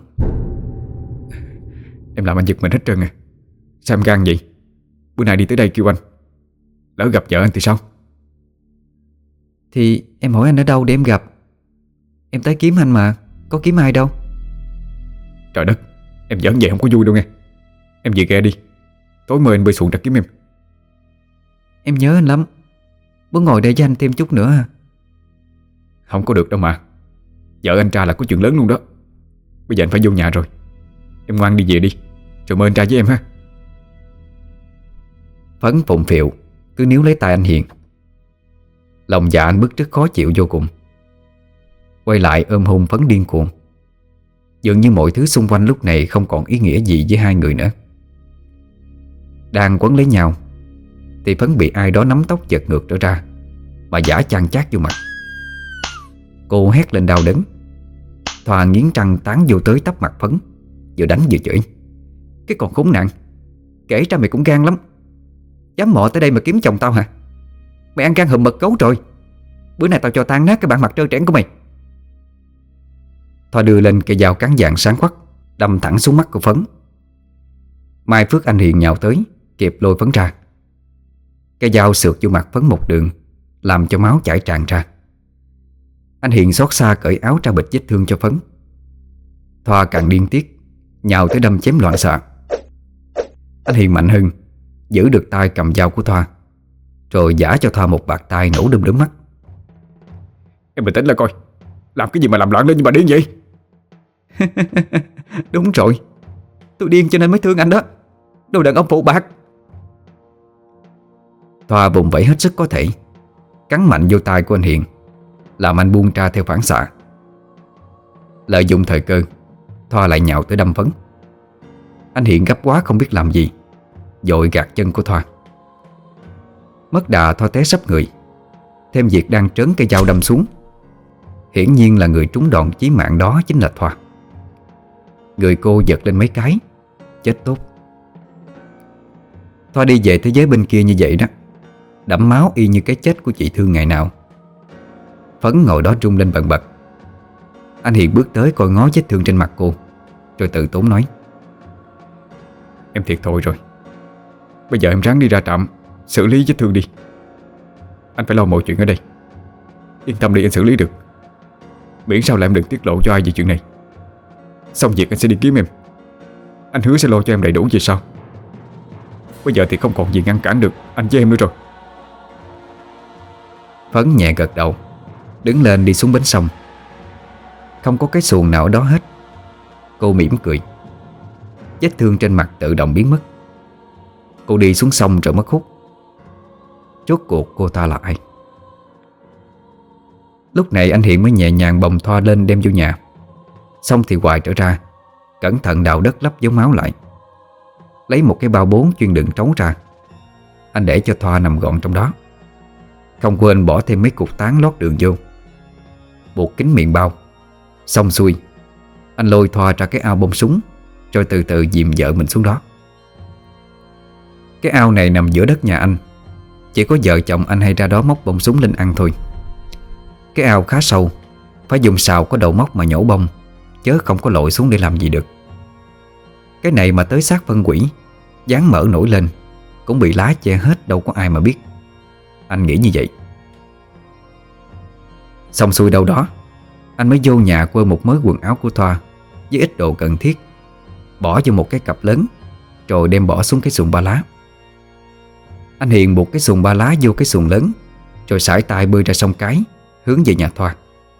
Em làm anh giật mình hết trơn à. Sao em gan vậy? Bữa nay đi tới đây kêu anh, lỡ gặp vợ anh thì sao? Thì em hỏi anh ở đâu để em gặp. Em tới kiếm anh mà, có kiếm ai đâu. Trời đất, em giỡn vậy không có vui đâu nghe. Em về ghe đi, tối mời anh bơi xuồng ra kiếm em. Em nhớ anh lắm, muốn ngồi đây với anh thêm chút nữa à. Không có được đâu mà. Vợ anh tra là có chuyện lớn luôn đó. Bây giờ anh phải vô nhà rồi. Em ngoan đi về đi, rồi mời anh ra với em ha. Phấn phụng phịu cứ níu lấy tay anh Hiền. Lòng dạ anh bức rất khó chịu vô cùng. Quay lại ôm hôn Phấn điên cuồng. Dường như mọi thứ xung quanh lúc này không còn ý nghĩa gì với hai người nữa. Đang quấn lấy nhau thì Phấn bị ai đó nắm tóc giật ngược trở ra, mà giả chan chát vô mặt. Cô hét lên đau đớn. Thoa nghiến răng tán vô tới tấp mặt Phấn, vừa đánh vừa chửi: "Cái con khốn nạn, kể ra mày cũng gan lắm. Dám mò tới đây mà kiếm chồng tao hả? Mày ăn gan hùm mật gấu rồi. Bữa nay tao cho tan nát cái bản mặt trơ trẽn của mày." Thoa đưa lên cây dao cán vàng sáng quắc, đâm thẳng xuống mắt của Phấn. Mai Phước anh Hiền nhào tới, kịp lôi Phấn ra. Cây dao sượt vô mặt Phấn một đường, làm cho máu chảy tràn ra. Anh Hiền xót xa cởi áo ra bịch vết thương cho Phấn. Thoa càng điên tiết, nhào tới đâm chém loạn xạ. Anh Hiền mạnh hơn, giữ được tay cầm dao của Thoa, rồi giả cho Thoa một bạt tay nổ đom đóm mắt. Em bình tĩnh lại coi, làm cái gì mà làm loạn lên như bà điên vậy? Đúng rồi, tôi điên cho nên mới thương anh đó, đồ đàn ông phụ bạc. Thoa vùng vẫy hết sức có thể, cắn mạnh vô tay của anh Hiền, làm anh buông ra theo phản xạ. Lợi dụng thời cơ, Thoa lại nhào tới đâm Phấn. Anh Hiền gấp quá không biết làm gì, vội gạt chân của Thoa. Mất đà, Thoa té sấp người. Thêm việc đang trớn cây dao đâm xuống. Hiển nhiên là người trúng đòn chí mạng đó chính là Thoa. Người cô giật lên mấy cái, chết tốt. Thoa đi về thế giới bên kia như vậy đó, đẫm máu y như cái chết của chị Thương ngày nào. Phấn ngồi đó rung lên bần bật. Anh Hiền bước tới coi ngó vết thương trên mặt cô, rồi tự tốn nói: "Em thiệt thòi rồi. Bây giờ em ráng đi ra trạm xử lý vết thương đi. Anh phải lo mọi chuyện ở đây. Yên tâm đi, anh xử lý được. Miễn sao là em đừng tiết lộ cho ai về chuyện này. Xong việc anh sẽ đi kiếm em. Anh hứa sẽ lo cho em đầy đủ về sau. Bây giờ thì không còn gì ngăn cản được anh với em nữa rồi." Phấn nhẹ gật đầu, đứng lên đi xuống bến sông. Không có cái xuồng nào đó hết. Cô mỉm cười. Vết thương trên mặt tự động biến mất. Cô đi xuống sông rồi mất hút. Rốt cuộc cô ta là ai? Lúc này anh Hiền mới nhẹ nhàng bồng Thoa lên đem vô nhà. Xong thì Hoài trở ra, cẩn thận đào đất lấp dấu máu lại. Lấy một cái bao bố chuyên đựng trấu ra. Anh để cho Thoa nằm gọn trong đó, không quên bỏ thêm mấy cục tán lót đường vô. Buộc kín miệng bao. Xong xuôi, anh lôi Thoa ra cái ao bông súng, rồi từ từ dìm vợ mình xuống đó. Cái ao này nằm giữa đất nhà anh. Chỉ có vợ chồng anh hay ra đó móc bông súng lên ăn thôi. Cái ao khá sâu, phải dùng sào có đầu móc mà nhổ bông, chớ không có lội xuống để làm gì được. Cái này mà tới xác phân quỷ, dáng mỡ nổi lên, cũng bị lá che hết, đâu có ai mà biết. Anh nghĩ như vậy. Xong xuôi đâu đó, anh mới vô nhà quơ một mớ quần áo của Thoa với ít đồ cần thiết, bỏ vô một cái cặp lớn, rồi đem bỏ xuống cái xuồng ba lá. Anh Hiền buộc cái xuồng ba lá vô cái xuồng lớn, rồi sải tay bơi ra sông Cái, hướng về nhà Thoa.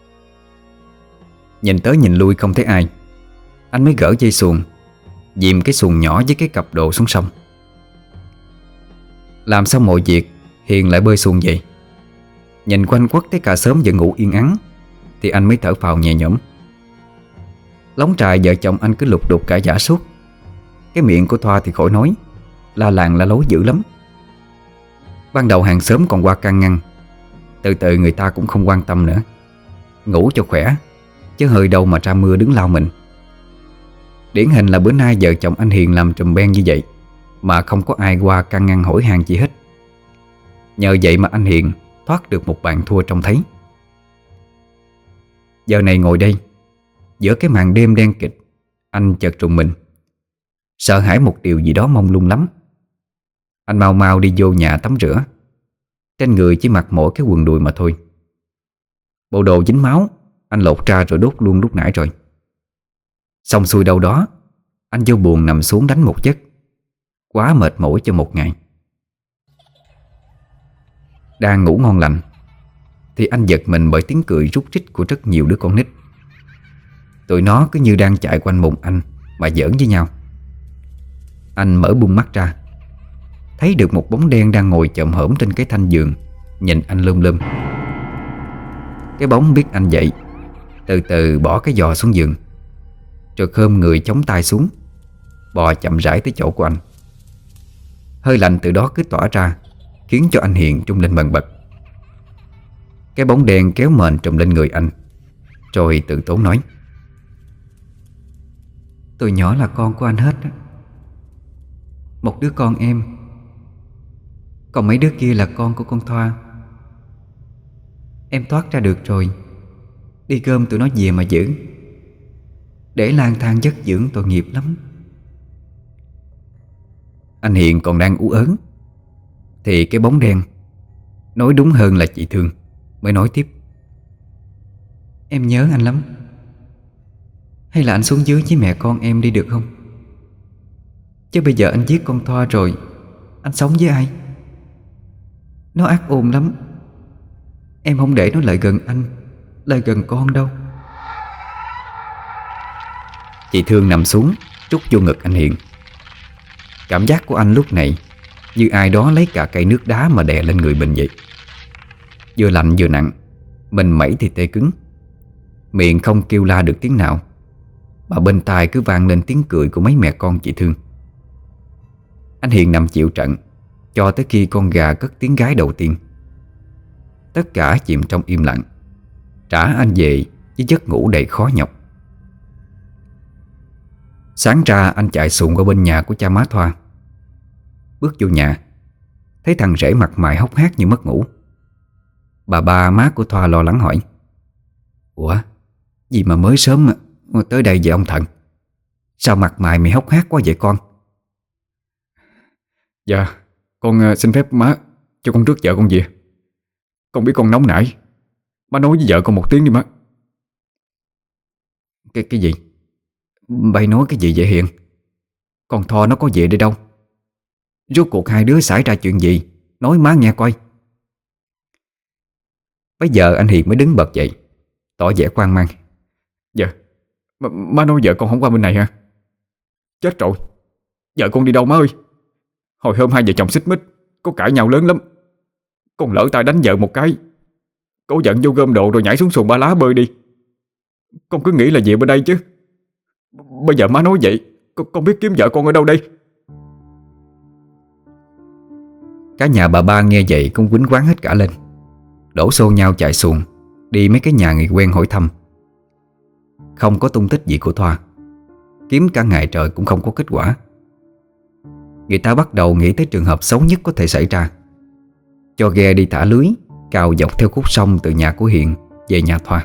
Nhìn tới nhìn lui không thấy ai, anh mới gỡ dây xuồng, dìm cái xuồng nhỏ với cái cặp đồ xuống sông. Làm xong mọi việc, Hiền lại bơi xuồng về. Nhìn quanh quất thấy cả xóm vẫn ngủ yên ắng, thì anh mới thở phào nhẹ nhõm. Lóng trại vợ chồng anh cứ lục đục cả giả suốt. Cái miệng của Thoa thì khỏi nói, la làng la lối dữ lắm. Ban đầu hàng xóm còn qua can ngăn, từ từ người ta cũng không quan tâm nữa. Ngủ cho khỏe, chứ hơi đâu mà ra mưa đứng lao mình. Điển hình là bữa nay vợ chồng anh Hiền làm trùm ben như vậy, mà không có ai qua can ngăn hỏi han gì hết. Nhờ vậy mà anh Hiền thoát được một bàn thua trông thấy. Giờ này ngồi đây, giữa cái màn đêm đen kịch, anh chợt rùng mình, sợ hãi một điều gì đó mông lung lắm. Anh mau mau đi vô nhà tắm rửa. Trên người chỉ mặc mỗi cái quần đùi mà thôi. Bộ đồ dính máu anh lột ra rồi đốt luôn lúc nãy rồi. Xong xuôi đâu đó, anh vô buồng nằm xuống đánh một giấc. Quá mệt mỏi cho một ngày. Đang ngủ ngon lành thì anh giật mình bởi tiếng cười rúc rích của rất nhiều đứa con nít. Tụi nó cứ như đang chạy quanh mùng anh mà giỡn với nhau. Anh mở bung mắt ra, thấy được một bóng đen đang ngồi chồm hổm trên cái thanh giường, nhìn anh lum lum. Cái bóng biết anh dậy, từ từ bỏ cái giò xuống giường, rồi khom người chống tay xuống, bò chậm rãi tới chỗ của anh. Hơi lạnh từ đó cứ tỏa ra, khiến cho anh Hiền trung lên bần bật. Cái bóng đen kéo mền trùm lên người anh, rồi tự tốn nói: "Tụi nhỏ là con của anh hết á. Một đứa con em, còn mấy đứa kia là con của con Thoa. Em thoát ra được rồi, đi gom tụi nó về mà giữ. Để lang thang giấc dưỡng tội nghiệp lắm." Anh Hiền còn đang ú ớn thì cái bóng đen, nói đúng hơn là chị Thương, mới nói tiếp: "Em nhớ anh lắm. Hay là anh xuống dưới với mẹ con em đi được không? Chứ bây giờ anh giết con Thoa rồi, anh sống với ai? Nó ác ôn lắm. Em không để nó lại gần anh, lại gần con đâu." Chị Thương nằm xuống, trút vô ngực anh Hiền. Cảm giác của anh lúc này như ai đó lấy cả cây nước đá mà đè lên người mình vậy. Vừa lạnh vừa nặng, mình mẩy thì tê cứng. Miệng không kêu la được tiếng nào, mà bên tai cứ vang lên tiếng cười của mấy mẹ con chị Thương. Anh Hiền nằm chịu trận cho tới khi con gà cất tiếng gái đầu tiên. Tất cả chìm trong im lặng, trả anh về với giấc ngủ đầy khó nhọc. Sáng ra anh chạy xuồng qua bên nhà của cha má Thoa. Bước vô nhà, thấy thằng rể mặt mày hốc hác như mất ngủ. Bà ba má của Thoa lo lắng hỏi: "Ủa, gì mà mới sớm mà tới đây vậy ông Thận? Sao mặt mày mày hốc hác quá vậy con?" Dạ, con xin phép má cho con rước vợ con về. Con biết con nóng nảy, má nói với vợ con một tiếng đi má. Cái cái gì? Bày nói cái gì vậy Hiền? Con Thoa nó có về đây đâu. Rốt cuộc hai đứa xảy ra chuyện gì? Nói má nghe coi. Bây giờ anh Hiền mới đứng bật dậy, tỏ vẻ hoang mang. Dạ, má, má nói vợ con không qua bên này hả? Chết rồi, vợ con đi đâu má ơi? Hồi hôm hai vợ chồng xích mích, có cãi nhau lớn lắm. Con lỡ tay đánh vợ một cái, cô giận vô gom đồ rồi nhảy xuống xuồng ba lá bơi đi. Con cứ nghĩ là về bên đây chứ. Bây giờ má nói vậy, con, con biết kiếm vợ con ở đâu đây? Cả nhà bà ba nghe vậy cũng quýnh quán hết cả lên, đổ xô nhau chạy xuồng đi mấy cái nhà người quen hỏi thăm. Không có tung tích gì của Thoa. Kiếm cả ngày trời cũng không có kết quả. Người ta bắt đầu nghĩ tới trường hợp xấu nhất có thể xảy ra, cho ghe đi thả lưới cào dọc theo khúc sông từ nhà của Hiền về nhà Thoa.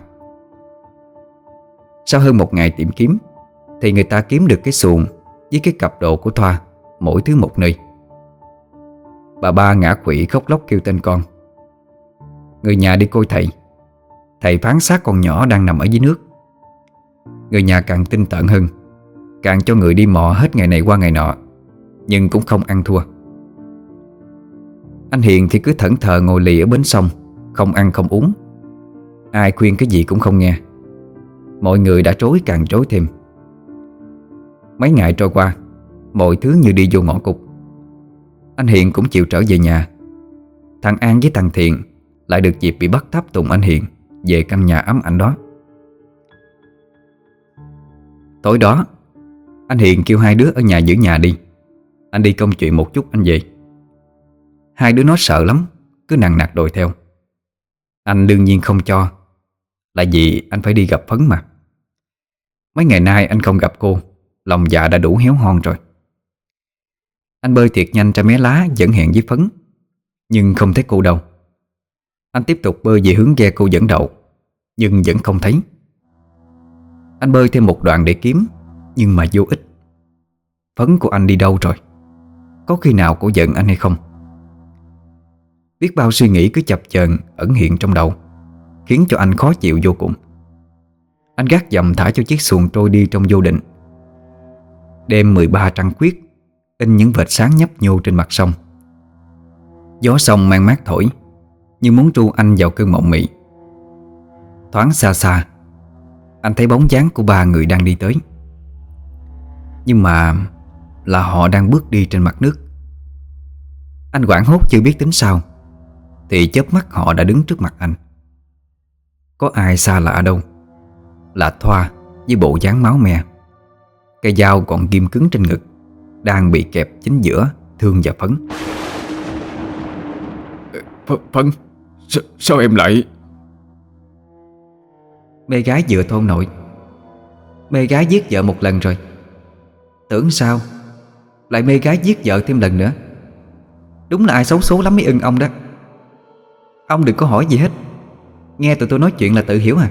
Sau hơn một ngày tìm kiếm thì người ta kiếm được cái xuồng với cái cặp đồ của Thoa, mỗi thứ một nơi. Bà ba ngã quỵ khóc lóc kêu tên con. Người nhà đi coi thầy. Thầy phán xác con nhỏ đang nằm ở dưới nước. Người nhà càng tinh tợn hơn, càng cho người đi mò hết ngày này qua ngày nọ, nhưng cũng không ăn thua. Anh Hiền thì cứ thẫn thờ ngồi lì ở bến sông, không ăn không uống. Ai khuyên cái gì cũng không nghe. Mọi người đã trối càng trối thêm. Mấy ngày trôi qua, mọi thứ như đi vô ngõ cụt. Anh Hiền cũng chịu trở về nhà. Thằng An với thằng Thiện lại được dịp bị bắt tháp tùng anh Hiền về căn nhà ấm ảnh đó. Tối đó, anh Hiền kêu hai đứa ở nhà giữ nhà đi, anh đi công chuyện một chút anh về. Hai đứa nó sợ lắm, cứ nằng nặc đòi theo. Anh đương nhiên không cho, là vì anh phải đi gặp Phấn mà. Mấy ngày nay anh không gặp cô, lòng dạ đã đủ héo hon rồi. Anh bơi thiệt nhanh ra mé lá dẫn hẹn với Phấn, nhưng không thấy cô đâu. Anh tiếp tục bơi về hướng ghe cô dẫn đầu, nhưng vẫn không thấy. Anh bơi thêm một đoạn để kiếm, nhưng mà vô ích. Phấn của anh đi đâu rồi? Có khi nào cô giận anh hay không? Biết bao suy nghĩ cứ chập chờn ẩn hiện trong đầu, khiến cho anh khó chịu vô cùng. Anh gác dầm thả cho chiếc xuồng trôi đi trong vô định. Đêm mười ba trăng khuyết in những vệt sáng nhấp nhô trên mặt sông. Gió sông mang mát thổi, như muốn tru anh vào cơn mộng mị. Thoáng xa xa, anh thấy bóng dáng của ba người đang đi tới. Nhưng mà là họ đang bước đi trên mặt nước. Anh hoảng hốt chưa biết tính sao, thì chớp mắt họ đã đứng trước mặt anh. Có ai xa lạ đâu, là Thoa với bộ dáng máu me, cây dao còn ghim cứng trên ngực, đang bị kẹp chính giữa Thương và Phấn. Phấn, Phấn sao, sao em lại... Mê gái vừa thôn nội. Mê gái giết vợ một lần rồi, tưởng sao lại mê gái giết vợ thêm lần nữa. Đúng là ai xấu số lắm mới ưng ông đó. Ông đừng có hỏi gì hết, nghe tụi tôi nói chuyện là tự hiểu à.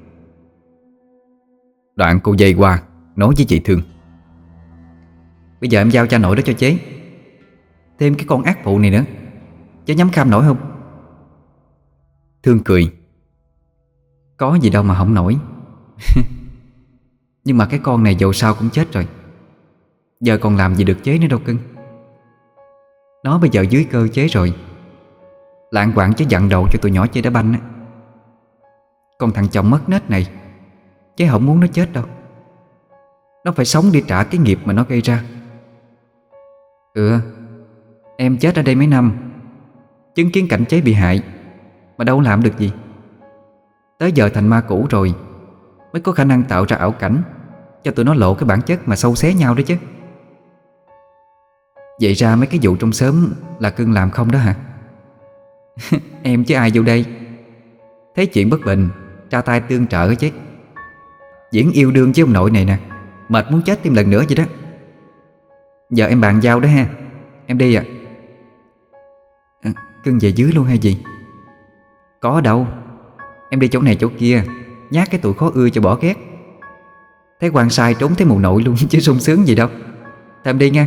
Đoạn cô dây qua nói với chị Thương: Bây giờ em giao cha nội đó cho chế, thêm cái con ác phụ này nữa, chế nhắm kham nổi không? Thương cười: Có gì đâu mà không nổi. Nhưng mà cái con này dầu sao cũng chết rồi, giờ còn làm gì được chế nữa đâu cưng. Nó bây giờ dưới cơ chế rồi, lạng quạng chứ dặn đầu cho tụi nhỏ chơi đá banh á. Còn thằng chồng mất nết này, chế không muốn nó chết đâu. Nó phải sống đi trả cái nghiệp mà nó gây ra. Ừ, em chết ở đây mấy năm, chứng kiến cảnh chế bị hại, mà đâu làm được gì. Tới giờ thành ma cũ rồi, mới có khả năng tạo ra ảo cảnh cho tụi nó lộ cái bản chất mà sâu xé nhau đó chứ. Vậy ra mấy cái vụ trong xóm là cưng làm không đó hả? Em chứ ai vô đây. Thấy chuyện bất bình, tra tay tương trợ chứ. Diễn yêu đương với ông nội này nè, mệt muốn chết thêm lần nữa vậy đó. Giờ em bàn giao đó ha, em đi à, à cưng về dưới luôn hay gì? Có đâu, em đi chỗ này chỗ kia, nhát cái tụi khó ưa cho bỏ ghét. Thấy quan sai trốn thấy mù nội luôn chứ sung sướng gì đâu. Thôi em đi nha.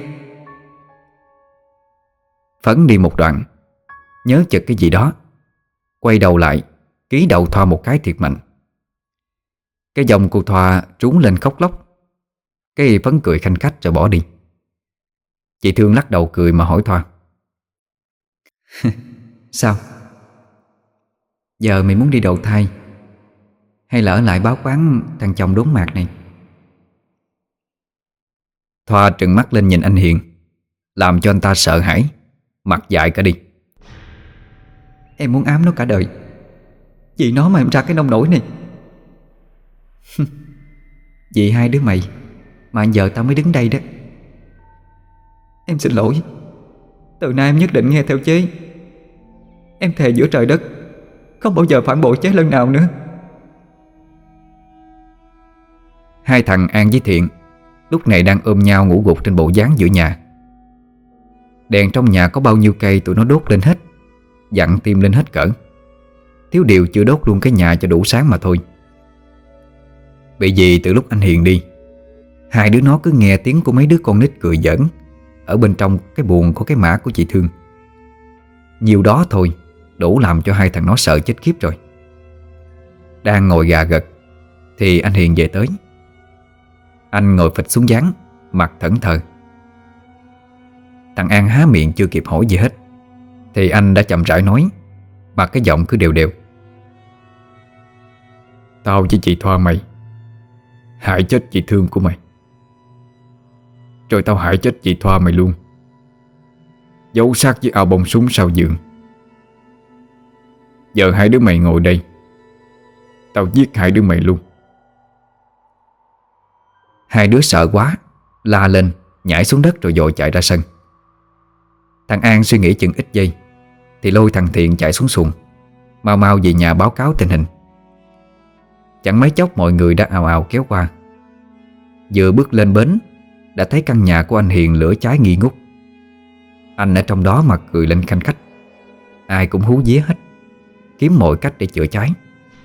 Phấn đi một đoạn, nhớ chợt cái gì đó, quay đầu lại, ký đầu Thoa một cái thiệt mạnh. Cái dòng cô Thoa trún lên khóc lóc. Cái Phấn cười khanh khách rồi bỏ đi. Chị Thương lắc đầu cười mà hỏi Thoa: Sao? Giờ mày muốn đi đầu thai, hay là ở lại báo quán thằng chồng đốn mạc này? Thoa trừng mắt lên nhìn anh Hiền, làm cho anh ta sợ hãi, mặt dại cả đi. Em muốn ám nó cả đời, vì nó mà em ra cái nông nổi này. Vì hai đứa mày mà giờ tao mới đứng đây đó. Em xin lỗi, từ nay em nhất định nghe theo chế. Em thề giữa trời đất không bao giờ phản bội chế lần nào nữa. Hai thằng An với Thiện lúc này đang ôm nhau ngủ gục trên bộ dáng giữa nhà. Đèn trong nhà có bao nhiêu cây tụi nó đốt lên hết, dặn tim lên hết cỡ. Thiếu điều chưa đốt luôn cái nhà cho đủ sáng mà thôi. Bởi vì từ lúc anh Hiền đi, hai đứa nó cứ nghe tiếng của mấy đứa con nít cười giỡn ở bên trong cái buồng có cái mã của chị Thương. Nhiều đó thôi đủ làm cho hai thằng nó sợ chết khiếp rồi. Đang ngồi gà gật thì anh Hiền về tới. Anh ngồi phịch xuống gián, mặt thẫn thờ. Thằng An há miệng chưa kịp hỏi gì hết thì anh đã chậm rãi nói, mà cái giọng cứ đều đều: Tao với chị Thoa mày hại chết chị Thương của mày, rồi tao hại chết chị Thoa mày luôn, giấu xác với ao bông súng sau giường. Giờ hai đứa mày ngồi đây, tao giết hai đứa mày luôn. Hai đứa sợ quá, la lên, nhảy xuống đất rồi dội chạy ra sân. Thằng An suy nghĩ chừng ít giây thì lôi thằng Thiện chạy xuống xuồng, mau mau về nhà báo cáo tình hình. Chẳng mấy chốc mọi người đã ào ào kéo qua. Vừa bước lên bến đã thấy căn nhà của anh Hiền lửa cháy nghi ngút. Anh ở trong đó mà cười lên khanh khách, ai cũng hú vía hết. kiếm mọi cách để chữa cháy.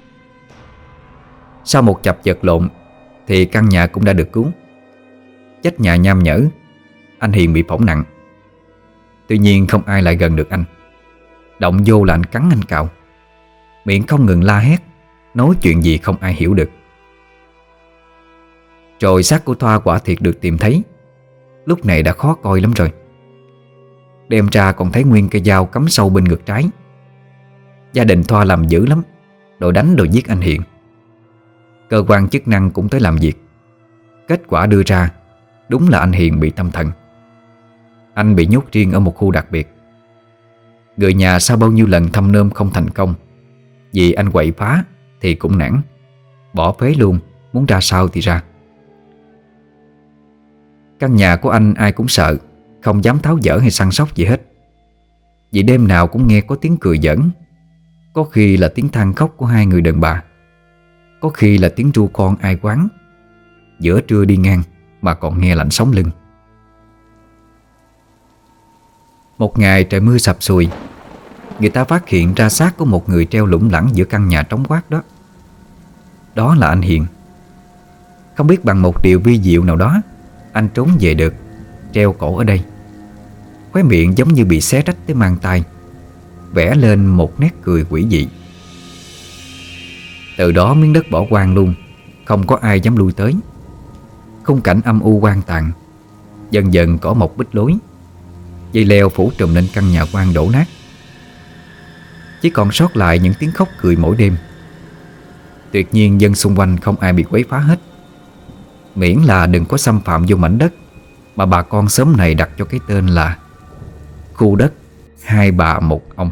Sau một chập vật lộn thì căn nhà cũng đã được cứu. Chết nhà nham nhở, anh Hiền bị phỏng nặng. Tuy nhiên không ai lại gần được anh. Động vô là anh cắn anh cào, miệng không ngừng la hét, nói chuyện gì không ai hiểu được. Rồi xác của Thoa quả thiệt được tìm thấy. Lúc này đã khó coi lắm rồi. Đem ra còn thấy nguyên cây dao cắm sâu bên ngực trái. Gia đình Thoa làm dữ lắm, đòi đánh đòi giết anh Hiền. Cơ quan chức năng cũng tới làm việc. Kết quả đưa ra đúng là anh Hiền bị tâm thần. Anh bị nhốt riêng ở một khu đặc biệt. Người nhà sau bao nhiêu lần thăm nôm không thành công, vì anh quậy phá thì cũng nản, bỏ phế luôn, muốn ra sao thì ra. Căn nhà của anh ai cũng sợ, không dám tháo dỡ hay săn sóc gì hết. Vì đêm nào cũng nghe có tiếng cười giỡn, có khi là tiếng than khóc của hai người đàn bà, có khi là tiếng ru con ai quán. Giữa trưa đi ngang mà còn nghe lạnh sống lưng. Một ngày trời mưa sập sùi, người ta phát hiện ra xác của một người treo lủng lẳng giữa căn nhà trống quát đó. Đó là anh Hiền. Không biết bằng một điều vi diệu nào đó, anh trốn về được, treo cổ ở đây. Khóe miệng giống như bị xé rách tới mang tai, vẽ lên một nét cười quỷ dị. Từ đó miếng đất bỏ hoang luôn, không có ai dám lui tới. Khung cảnh âm u hoang tàn. Dần dần cỏ mọc bích lối, dây leo phủ trùm lên căn nhà hoang đổ nát. Chỉ còn sót lại những tiếng khóc cười mỗi đêm. Tuyệt nhiên dân xung quanh không ai bị quấy phá hết, miễn là đừng có xâm phạm vô mảnh đất mà bà con xóm này đặt cho cái tên là khu đất hai bà một ông.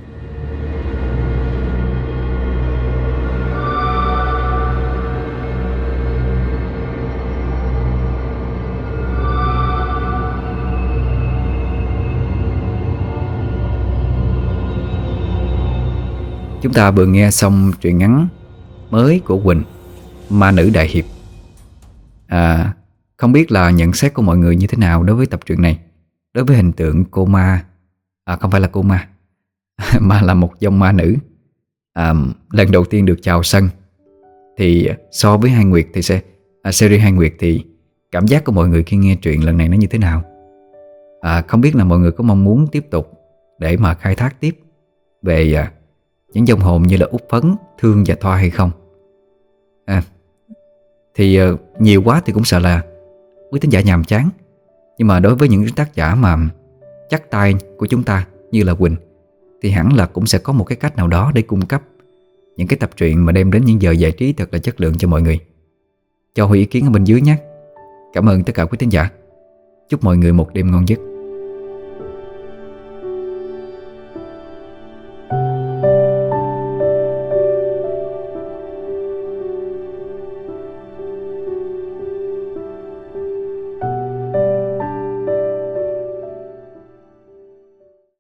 Chúng ta vừa nghe xong truyện ngắn mới của Quỳnh, Ma Nữ Đại Hiệp. À, không biết là nhận xét của mọi người như thế nào đối với tập truyện này, đối với hình tượng cô ma. À, không phải là cô ma mà là một dòng ma nữ. à, Lần đầu tiên được chào sân. Thì so với Hai Nguyệt thì sẽ à, series Hai Nguyệt thì cảm giác của mọi người khi nghe truyện lần này nó như thế nào? à, Không biết là mọi người có mong muốn tiếp tục để mà khai thác tiếp về à, những dòng hồn như là Út Phấn, Thương và Thoa hay không? À, thì uh, nhiều quá thì cũng sợ là quý thính giả nhàm chán. Nhưng mà đối với những tác giả mà chắc tay của chúng ta như là Quỳnh, thì hẳn là cũng sẽ có một cái cách nào đó để cung cấp những cái tập truyện mà đem đến những giờ giải trí thật là chất lượng cho mọi người. Cho Huy ý kiến ở bên dưới nhé. Cảm ơn tất cả quý thính giả. Chúc mọi người một đêm ngon giấc.